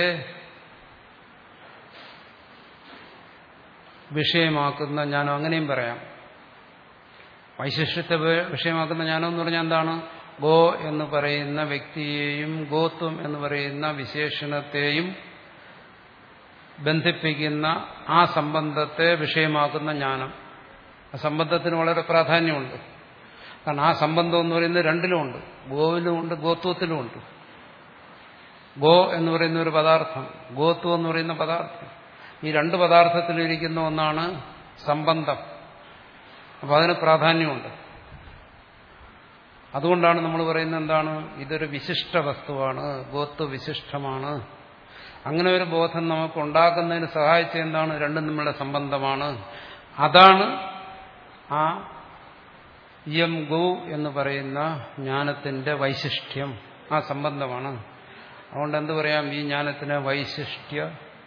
വിഷയമാക്കുന്ന ജ്ഞാനം, അങ്ങനെയും പറയാം. വൈശിഷ്ട്യത്തെ വിഷയമാക്കുന്ന ജ്ഞാനം എന്ന് പറഞ്ഞാൽ എന്താണ്? ഗോ എന്ന് പറയുന്ന വ്യക്തിയെയും ഗോത്വം എന്ന് പറയുന്ന വിശേഷണത്തെയും ബന്ധിപ്പിക്കുന്ന ആ സംബന്ധത്തെ വിഷയമാക്കുന്ന ജ്ഞാനം. ആ സംബന്ധത്തിന് വളരെ പ്രാധാന്യമുണ്ട്. കാരണം ആ സംബന്ധം എന്ന് പറയുന്നത് രണ്ടിലുമുണ്ട്, ഗോവിലുമുണ്ട് ഗോത്വത്തിലുമുണ്ട്. ഗോ എന്ന് പറയുന്ന ഒരു പദാർത്ഥം, ഗോത്വം എന്ന് പറയുന്ന പദാർത്ഥം, ഈ രണ്ട് പദാർത്ഥത്തിലിരിക്കുന്ന ഒന്നാണ് സംബന്ധം. അപ്പം അതിന് പ്രാധാന്യമുണ്ട്. അതുകൊണ്ടാണ് നമ്മൾ പറയുന്നത് എന്താണ്? ഇതൊരു വിശിഷ്ട വസ്തുവാണ്, ഗോത്വ വിശിഷ്ടമാണ്. അങ്ങനെ ഒരു ബോധം നമുക്ക് ഉണ്ടാക്കുന്നതിന് സഹായിച്ച എന്താണ്? രണ്ടും തമ്മിലുള്ള സംബന്ധമാണ്. അതാണ് ആ യം ഗോ എന്ന് പറയുന്ന ജ്ഞാനത്തിന്റെ വൈശിഷ്ട്യം. ആ സംബന്ധമാണ്. അതുകൊണ്ട് എന്ത് പറയാം? ഈ ജ്ഞാനത്തിന് വൈശിഷ്ട്യ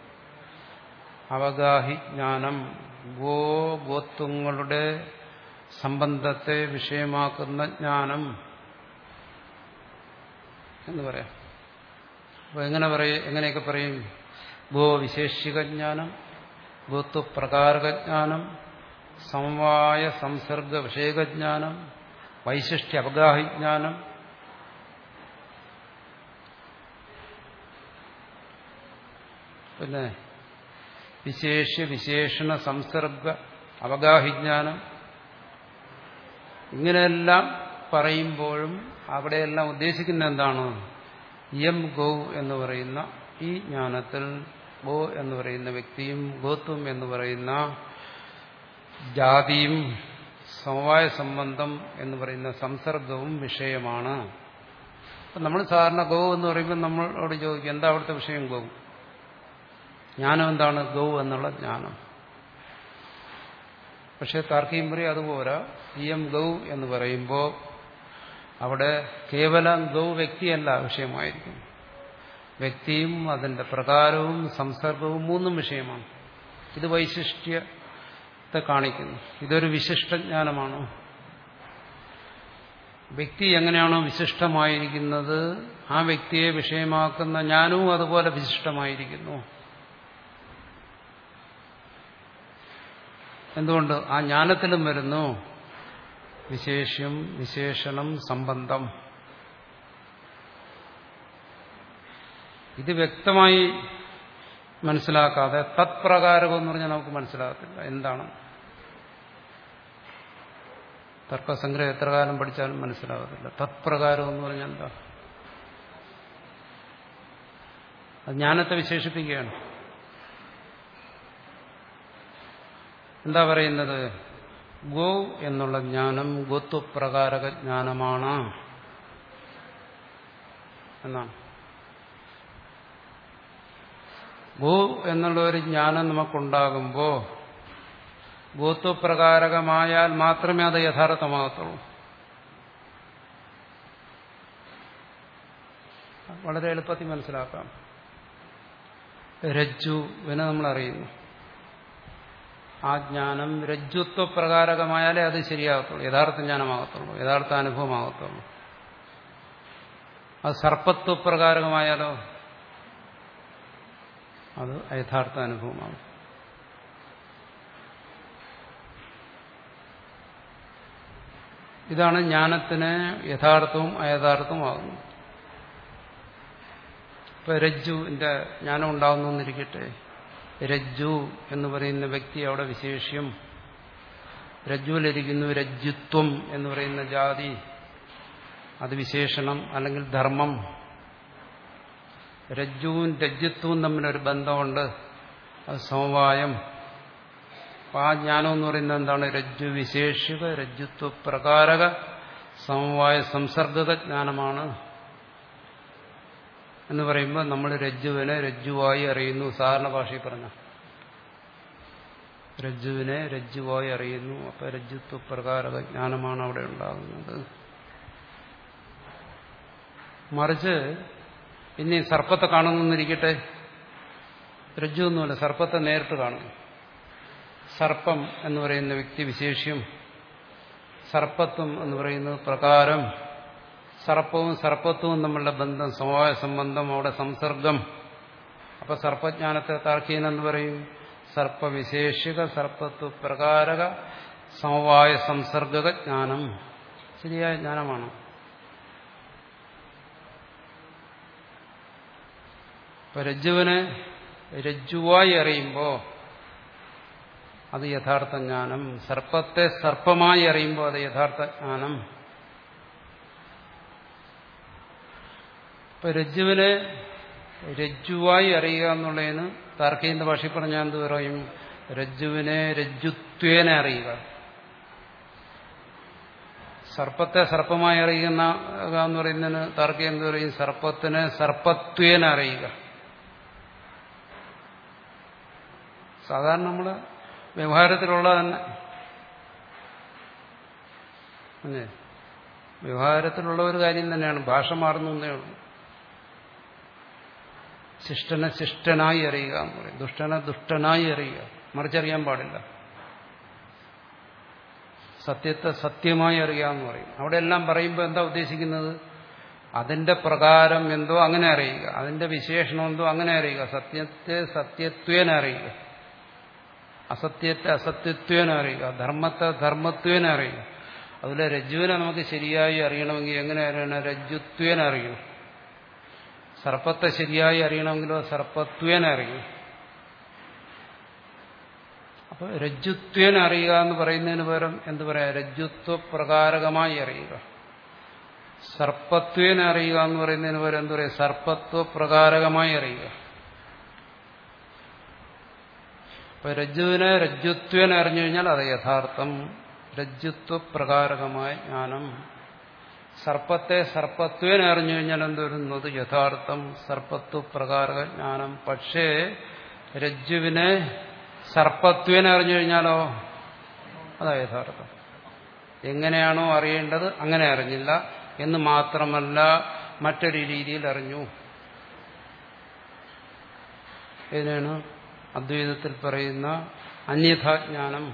അവഗാഹി ജ്ഞാനം, ഗോ ഗോത്വങ്ങളുടെ സംബന്ധത്തെ വിഷയമാക്കുന്ന ജ്ഞാനം എന്ന് പറയാം. അപ്പൊ എങ്ങനെ പറയും? എങ്ങനെയൊക്കെ പറയും? ഗോ വിശേഷിക ജ്ഞാനം, ഗോത്വപ്രകാരക ജ്ഞാനം, സമവായ സംസർഗ വിഷയകജ്ഞാനം, വൈശിഷ്ട്യ അവഗാഹി ജ്ഞാനം, പിന്നെ വിശേഷ്യ വിശേഷണ സംസർഗ അവഗാഹിജ്ഞാനം. ഇങ്ങനെയെല്ലാം പറയുമ്പോഴും അവിടെയെല്ലാം ഉദ്ദേശിക്കുന്ന എന്താണ്? യം ഗോ എന്ന് പറയുന്ന ഈ ജ്ഞാനത്തിൽ ഗോ എന്ന് പറയുന്ന വ്യക്തിയും ഗോത്വം എന്ന് പറയുന്ന ജാതിയും സമവായ സംബന്ധം എന്ന് പറയുന്ന സംസർഗവും വിഷയമാണ്. അപ്പം നമ്മൾ സാധാരണ ഗോ എന്ന് പറയുമ്പോൾ നമ്മളോട് ചോദിക്കും, എന്താ അവിടുത്തെ വിഷയം? ഗോ. ജ്ഞാനം എന്താണ്? ഗോ എന്നുള്ള ജ്ഞാനം. പക്ഷെ താർക്കികം പറയും അതുപോരാ. ഇയം ഗൗ എന്ന് പറയുമ്പോൾ അവിടെ കേവലം ഗൗ വ്യക്തിയല്ല വിഷയമായിരിക്കും. വ്യക്തിയും അതിന്റെ പ്രകാരവും സംസർഗവും മൂന്നും വിഷയമാണ്. ഇത് വൈശിഷ്ട്യത്തെ കാണിക്കുന്നു. ഇതൊരു വിശിഷ്ടജ്ഞാനമാണ്. വ്യക്തി എങ്ങനെയാണോ വിശിഷ്ടമായിരിക്കുന്നത്, ആ വ്യക്തിയെ വിഷയമാക്കുന്ന ജ്ഞാനവും അതുപോലെ വിശിഷ്ടമായിരിക്കുന്നു. എന്തുകൊണ്ട്? ആ ജ്ഞാനത്തിലും വരുന്നു വിശേഷ്യം വിശേഷണം സംബന്ധം. ഇത് വ്യക്തമായി മനസ്സിലാക്കാതെ തത്പ്രകാരകം എന്ന് പറഞ്ഞാൽ നമുക്ക് മനസ്സിലാകത്തില്ല എന്താണ്. തർക്കസംഗ്രഹം എത്ര കാലം പഠിച്ചാലും മനസ്സിലാകത്തില്ല. തത്പ്രകാരം എന്ന് പറഞ്ഞാൽ എന്താ? അത് ജ്ഞാനത്തെ വിശേഷിപ്പിക്കുകയാണ്. എന്താ പറയുന്നത്? ഗോ എന്നുള്ള ജ്ഞാനം ഗോത്വപ്രകാരക ജ്ഞാനമാണ് എന്നാണ്. ഗോ എന്നുള്ള ഒരു ജ്ഞാനം നമുക്കുണ്ടാകുമ്പോൾ ഗോത്വപ്രകാരകമായാൽ മാത്രമേ അത് യഥാർത്ഥമാകത്തുള്ളൂ. വളരെ എളുപ്പത്തിൽ മനസ്സിലാക്കാം. രജ്ജുവിനെ നമ്മൾ അറിയുന്നു. ആ ജ്ഞാനം രജ്ജുത്വപ്രകാരകമായാലേ അത് ശരിയാകത്തുള്ളൂ, യഥാർത്ഥ ജ്ഞാനമാകത്തുള്ളൂ, യഥാർത്ഥ അനുഭവമാകത്തുള്ളൂ. അത് സർപ്പത്വപ്രകാരകമായാലോ അത് യഥാർത്ഥ അനുഭവമാകും. ഇതാണ് ജ്ഞാനത്തിന് യഥാർത്ഥവും അയഥാർത്ഥവുമാകുന്നത്. ഇപ്പൊ രജ്ജുവിന്റെ ജ്ഞാനം ഉണ്ടാകുന്നു എന്നിരിക്കട്ടെ. രജ്ജു എന്ന് പറയുന്ന വ്യക്തി അവിടെ വിശേഷ്യം, രജ്ജുവിലിരിക്കുന്നു രജ്ജുത്വം എന്ന് പറയുന്ന ജാതി, അത് വിശേഷണം അല്ലെങ്കിൽ ധർമ്മം. രജ്ജുവും രജ്ജുത്വവും തമ്മിലൊരു ബന്ധമുണ്ട്, അത് സമവായം. ആ ജ്ഞാനം എന്ന് പറയുന്നത് എന്താണ്? രജ്ജു വിശേഷിക രജ്ജുത്വ പ്രകാരക സമവായ സംസർഗത ജ്ഞാനമാണ് എന്ന് പറയുമ്പോൾ നമ്മൾ രജ്ജുവിനെ രജ്ജുവായി അറിയുന്നു. സാധാരണ ഭാഷയിൽ പറഞ്ഞ രജ്ജുവിനെ രജ്ജുവായി അറിയുന്നു. അപ്പൊ രജ്ജുത്വ പ്രകാരക ജ്ഞാനമാണ് അവിടെ ഉണ്ടാകുന്നത്. മറിച്ച് ഇനി സർപ്പത്തെ കാണുന്നിരിക്കട്ടെ. രജ്ജു ഒന്നുമല്ല, സർപ്പത്തെ നേരിട്ട് കാണുന്നു. സർപ്പം എന്ന് പറയുന്ന വ്യക്തി വിശേഷ്യം, സർപ്പത്വം എന്ന് പറയുന്നത് പ്രകാരം. സർപ്പവും സർപ്പത്വവും തമ്മിലുള്ള ബന്ധം, സമവായ സംബന്ധം, അവിടെ സംസർഗം. അപ്പൊ സർപ്പജ്ഞാനത്തെ താർക്കികൻ എന്ന് പറയും സർപ്പവിശേഷിക സർപ്പത്വ പ്രകാരക സമവായ സംസർഗക ജ്ഞാനം. ശരിയായ ജ്ഞാനമാണ്. ഇപ്പൊ രജ്ജുവിനെ രജ്ജുവായി അറിയുമ്പോൾ അത് യഥാർത്ഥ ജ്ഞാനം. സർപ്പത്തെ സർപ്പമായി അറിയുമ്പോൾ അത് യഥാർത്ഥ ജ്ഞാനം. ഇപ്പൊ രജ്ജുവിനെ രജ്ജുവായി അറിയുക എന്നുള്ളതിന് താർക്കികന്റെ ഭാഷയിൽ പറഞ്ഞാൽ എന്ത് പറയും? രജ്ജുവിനെ രജ്ജുത്വേന അറിയുക. സർപ്പത്തെ സർപ്പമായി അറിയുന്ന എന്ന് പറയുന്നതിന് താർക്കികൻ എന്ത് പറയും? സർപ്പത്തിനെ സർപ്പത്വേന അറിയുക. സാധാരണ നമ്മുടെ വ്യവഹാരത്തിലുള്ള തന്നെ അല്ലേ, വ്യവഹാരത്തിലുള്ള ഒരു കാര്യം തന്നെയാണ്. ഭാഷ മാറുന്നേ ഉള്ളൂ. ശിഷ്ടനെ ശിഷ്ടനായി അറിയുക എന്ന് പറയും, ദുഷ്ടനെ ദുഷ്ടനായി അറിയുക. മറിച്ചറിയാൻ പാടില്ല. സത്യത്തെ സത്യമായി അറിയുക എന്ന് പറയും. അവിടെ എല്ലാം പറയുമ്പോൾ എന്താ ഉദ്ദേശിക്കുന്നത്? അതിന്റെ പ്രകാരം എന്തോ അങ്ങനെ അറിയുക, അതിന്റെ വിശേഷണം എന്തോ അങ്ങനെ അറിയുക. സത്യത്തെ സത്യത്വേന അറിയുക, അസത്യത്തെ അസത്യത്വേന അറിയുക, ധർമ്മത്തെ ധർമ്മത്വേന അറിയുക. അതിലെ രജ്ജുവിനെ നമുക്ക് ശരിയായി അറിയണമെങ്കിൽ എങ്ങനെ അറിയണം? രജ്ജുത്വേന അറിയണം. സർപ്പത്തെ ശരിയായി അറിയണമെങ്കിലോ സർപ്പത്വേന അറിയണം. അപ്പൊ രജ്ജുത്വേന അറിയുക എന്ന് പറയുന്നതിന് പകരം എന്ത് പറയാ? രജ്ജുത്വ പ്രകാരകമായി അറിയുക. സർപ്പത്വേന അറിയുക എന്ന് പറയുന്നതിന് പകരം എന്ത് പറയാ? സർപ്പത്വ പ്രകാരകമായി അറിയുക. അപ്പൊ രജ്ജുവിനെ രജ്ജുത്വേന അറിഞ്ഞു കഴിഞ്ഞാൽ അത് യഥാർത്ഥം, രജ്ജുത്വ പ്രകാരകമായ ജ്ഞാനം. സർപ്പത്തെ സർപ്പത്വേന അറിഞ്ഞു കഴിഞ്ഞാൽ എന്തുവരുന്നത്? യഥാർത്ഥം, സർപ്പത്വ പ്രകാരക ജ്ഞാനം. പക്ഷേ രജ്ജുവിനെ സർപ്പത്വേന അറിഞ്ഞു കഴിഞ്ഞാലോ അതാ യഥാർത്ഥം. എങ്ങനെയാണോ അറിയേണ്ടത് അങ്ങനെ അറിഞ്ഞില്ല എന്ന് മാത്രമല്ല, മറ്റൊരു രീതിയിൽ അറിഞ്ഞു. ഇതിനാണ് അദ്വൈതത്തിൽ പറയുന്ന അന്യഥാജ്ഞാനം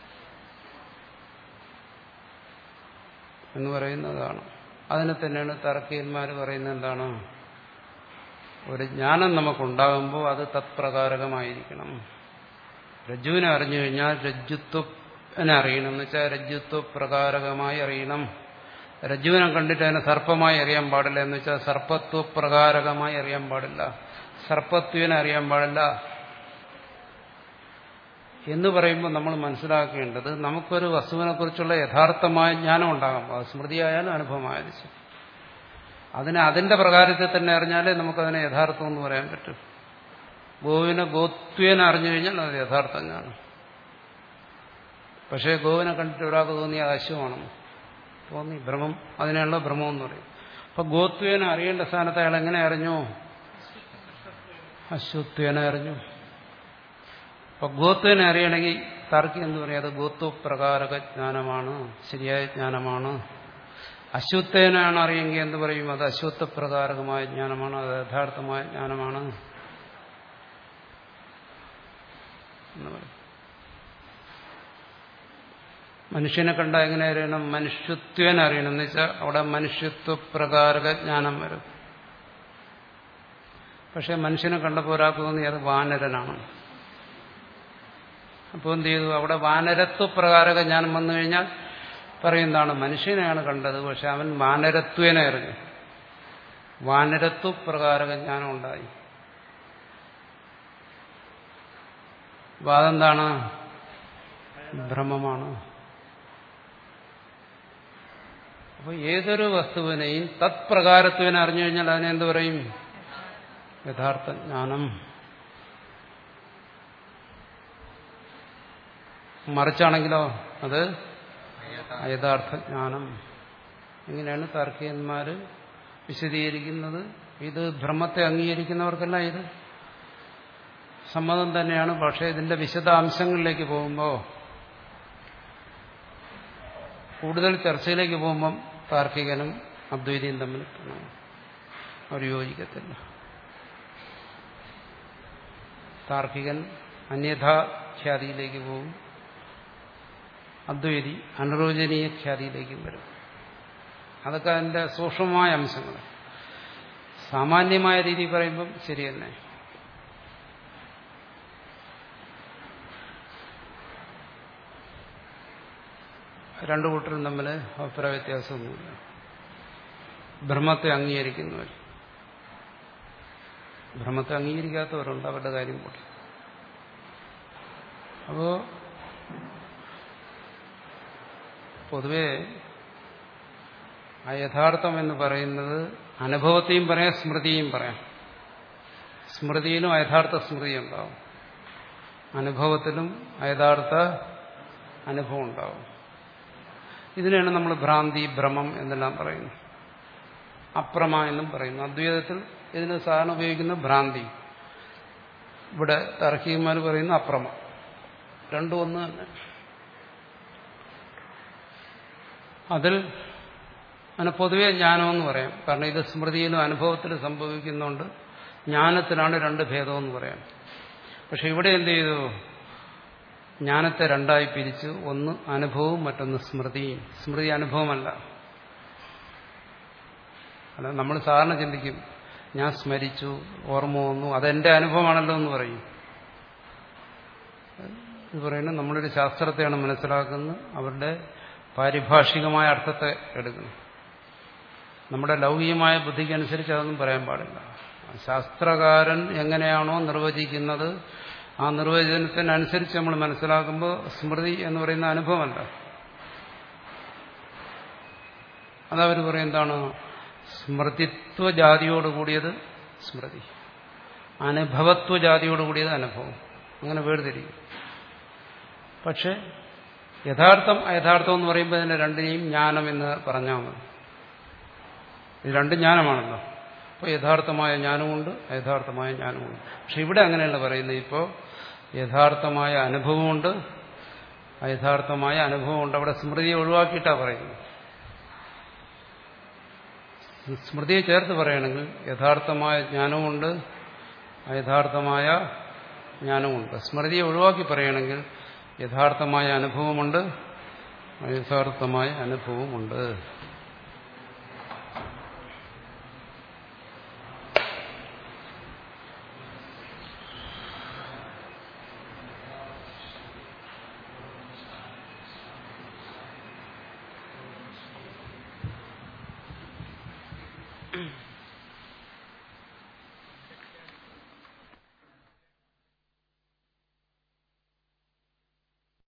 എന്ന് പറയുന്നതാണ്. അതിനെ തന്നെയാണ് താർക്കികന്മാർ പറയുന്നത്. എന്താണ്? ഒരു ജ്ഞാനം നമുക്കുണ്ടാകുമ്പോൾ അത് തത്പ്രകാരകമായിരിക്കണം. രജ്ജുവിനെ അറിഞ്ഞു കഴിഞ്ഞാൽ രജ്ജുത്വനെ അറിയണം എന്ന് വെച്ചാൽ രജ്ജുത്വ പ്രകാരകമായി അറിയണം. രജ്ജുവിനെ കണ്ടിട്ട് അതിനെ സർപ്പമായി അറിയാൻ പാടില്ല എന്ന് വെച്ചാൽ സർപ്പത്വ പ്രകാരകമായി അറിയാൻ പാടില്ല, സർപ്പത്വനെ അറിയാൻ പാടില്ല. എന്ന് പറയുമ്പോൾ നമ്മൾ മനസ്സിലാക്കേണ്ടത് നമുക്കൊരു വസ്തുവിനെ കുറിച്ചുള്ള യഥാർത്ഥമായ ജ്ഞാനം ഉണ്ടാകാം. അത് സ്മൃതിയായാലും അനുഭവമായാലും ശരി. അതിനെ അതിന്റെ പ്രകാരത്തിൽ തന്നെ അറിഞ്ഞാലേ നമുക്കതിനെ യഥാർത്ഥം എന്ന് പറയാൻ പറ്റും. ഗോവിനെ ഗോത്വേന അറിഞ്ഞു കഴിഞ്ഞാൽ അത് യഥാർത്ഥ ജ്ഞാനം. പക്ഷേ ഗോവിനെ കണ്ടിട്ട് ഒരാൾക്ക് തോന്നി അത് അശ്വമാണെന്ന് തോന്നി, ഭ്രമം, അതിനുള്ള ഭ്രമം എന്ന് പറയും. അപ്പൊ ഗോത്വേന അറിയേണ്ട സ്ഥാനത്ത് അയാൾ എങ്ങനെ അറിഞ്ഞു? അശ്വത്വേന അറിഞ്ഞു. അപ്പൊ ഗോത്വേന അറിയണമെങ്കിൽ താർക്കി എന്ന് പറയാം അത് ഗോത്വപ്രകാരക ജ്ഞാനമാണ്, ശരിയായ ജ്ഞാനമാണ്. അശ്വത്വേനാണ് അറിയെങ്കിൽ എന്ത് പറയും? അത് അശ്വത്വപ്രകാരകമായ ജ്ഞാനമാണ്, അത് യഥാർത്ഥമായ ജ്ഞാനമാണ് എന്ന് പറയും. മനുഷ്യനെ കണ്ട എങ്ങനെ അറിയണം? മനുഷ്യത്വേന അറിയണം എന്ന് വെച്ചാൽ അവിടെ മനുഷ്യത്വപ്രകാരക ജ്ഞാനം വരും. പക്ഷെ മനുഷ്യനെ കണ്ടപ്പോൾ ഒരാൾക്ക് തോന്നി അത് വാനരനാണ്. അപ്പോൾ എന്ത് ചെയ്തു? അവിടെ വാനരത്വപ്രകാരക ജ്ഞാനം വന്നു കഴിഞ്ഞാൽ പറയുന്നതാണ് മനുഷ്യനെയാണ് കണ്ടത്, പക്ഷെ അവൻ വാനരത്വേന അറിഞ്ഞു. വാനരത്വപ്രകാരക ജ്ഞാനം ഉണ്ടായി. അപ്പൊ അതെന്താണ്? ഭ്രമമാണ്. അപ്പൊ ഏതൊരു വസ്തുവിനെയും തത്പ്രകാരത്വനെ അറിഞ്ഞു കഴിഞ്ഞാൽ അതിനെന്ത് പറയും? യഥാർത്ഥ ജ്ഞാനം. മറിച്ചാണെങ്കിലോ അത് അയഥാർത്ഥ ജ്ഞാനം. ഇങ്ങനെയാണ് താർക്കികന്മാര് വിശദീകരിക്കുന്നത്. ഇത് ഭ്രമത്തെ അംഗീകരിക്കുന്നവർക്കെല്ലാം ഇത് സമ്മതം തന്നെയാണ്. പക്ഷേ ഇതിന്റെ വിശദാംശങ്ങളിലേക്ക് പോകുമ്പോൾ, കൂടുതൽ ചർച്ചയിലേക്ക് പോകുമ്പം താർക്കികനും അദ്വൈതിയും തമ്മിൽ അവർ യോജിക്കത്തില്ല. താർക്കികൻ അന്യഥാഖ്യാതിയിലേക്ക് പോകും, അദ്വൈതി അനിർവചനീയ ഖ്യാതിയിലേക്കും വരും. അതൊക്കെ അതിന്റെ സൂക്ഷ്മമായ അംശങ്ങൾ. സാമാന്യമായ രീതി പറയുമ്പം ശരി തന്നെ. രണ്ടു കൂട്ടരും തമ്മിൽ അഭിപ്രായ വ്യത്യാസമൊന്നുമില്ല. ഭ്രമത്തെ അംഗീകരിക്കുന്നവർ, ഭ്രമത്തെ അംഗീകരിക്കാത്തവരുണ്ട്, അവരുടെ കാര്യം പോട്ടെ. അപ്പോ പൊതുവെ ആ യഥാർത്ഥം എന്ന് പറയുന്നത് അനുഭവത്തെയും പറയാം, സ്മൃതിയും പറയാം. സ്മൃതിയിലും അയഥാർത്ഥ സ്മൃതി ഉണ്ടാവും, അനുഭവത്തിലും അയഥാർത്ഥ അനുഭവം ഉണ്ടാവും. ഇതിനെയാണ് നമ്മൾ ഭ്രാന്തി, ഭ്രമം എന്നെല്ലാം പറയുന്നത്. അപ്രമ എന്നും പറയുന്നു. അദ്വൈതത്തിൽ ഇതിന് സാധാരണ ഉപയോഗിക്കുന്ന ഭ്രാന്തി, ഇവിടെ താർക്കികന്മാർ പറയുന്ന അപ്രമ. രണ്ടും ഒന്ന് തന്നെ. അതിൽ അതിന് പൊതുവെ ജ്ഞാനമെന്ന് പറയാം. കാരണം ഇത് സ്മൃതിയിലും അനുഭവത്തിലും സംഭവിക്കുന്നുണ്ട്. ജ്ഞാനത്തിലാണ് രണ്ട് ഭേദമെന്ന് പറയാം. പക്ഷെ ഇവിടെ എന്ത് ചെയ്തു? ജ്ഞാനത്തെ രണ്ടായി പിരിച്ച്, ഒന്ന് അനുഭവവും മറ്റൊന്ന് സ്മൃതിയും. സ്മൃതി അനുഭവമല്ല. അല്ല, നമ്മൾ സാധാരണ ചിന്തിക്കും ഞാൻ സ്മരിച്ചു, ഓർമ്മ വന്നു, അതെന്റെ അനുഭവമാണല്ലോ എന്ന് പറയും. ഇത് പറയുന്നത് നമ്മളൊരു ശാസ്ത്രത്തെയാണ് മനസ്സിലാക്കുന്നത്, അവരുടെ പാരിഭാഷികമായ അർത്ഥത്തെ എടുക്കണം. നമ്മുടെ ലൗകികമായ ബുദ്ധിക്കനുസരിച്ച് അതൊന്നും പറയാൻ പാടില്ല. ശാസ്ത്രകാരൻ എങ്ങനെയാണോ നിർവചിക്കുന്നത് ആ നിർവചനത്തിനനുസരിച്ച് നമ്മൾ മനസ്സിലാക്കുമ്പോൾ സ്മൃതി എന്ന് പറയുന്ന അനുഭവമല്ല. അതവർ പറയും എന്താണ്? സ്മൃതിത്വ ജാതിയോടുകൂടിയത് സ്മൃതി, അനുഭവത്വ ജാതിയോടുകൂടിയത് അനുഭവം. അങ്ങനെ വേർതിരിക്കും. പക്ഷെ യഥാർത്ഥം അയഥാർത്ഥം എന്ന് പറയുമ്പോൾ ഇതിനെ രണ്ടിനെയും ജ്ഞാനം എന്ന് പറഞ്ഞാൽ മതി. ഇത് രണ്ടും ജ്ഞാനമാണല്ലോ. അപ്പോൾ യഥാർത്ഥമായ ജ്ഞാനമുണ്ട്, അയഥാർത്ഥമായ ജ്ഞാനമുണ്ട്. പക്ഷെ ഇവിടെ അങ്ങനെയല്ല പറയുന്നത്. ഇപ്പോൾ യഥാർത്ഥമായ അനുഭവമുണ്ട്, അയഥാർത്ഥമായ അനുഭവമുണ്ട്. അവിടെ സ്മൃതിയെ ഒഴിവാക്കിയിട്ടാണ് പറയുന്നത്. സ്മൃതിയെ ചേർത്ത് പറയുകയാണെങ്കിൽ യഥാർത്ഥമായ ജ്ഞാനമുണ്ട്, അയഥാർത്ഥമായ ജ്ഞാനമുണ്ട്. സ്മൃതിയെ ഒഴിവാക്കി പറയുകയാണെങ്കിൽ യഥാർത്ഥമായ അനുഭവമുണ്ട്, അയഥാർത്ഥമായ അനുഭവമുണ്ട്. Mm-hmm.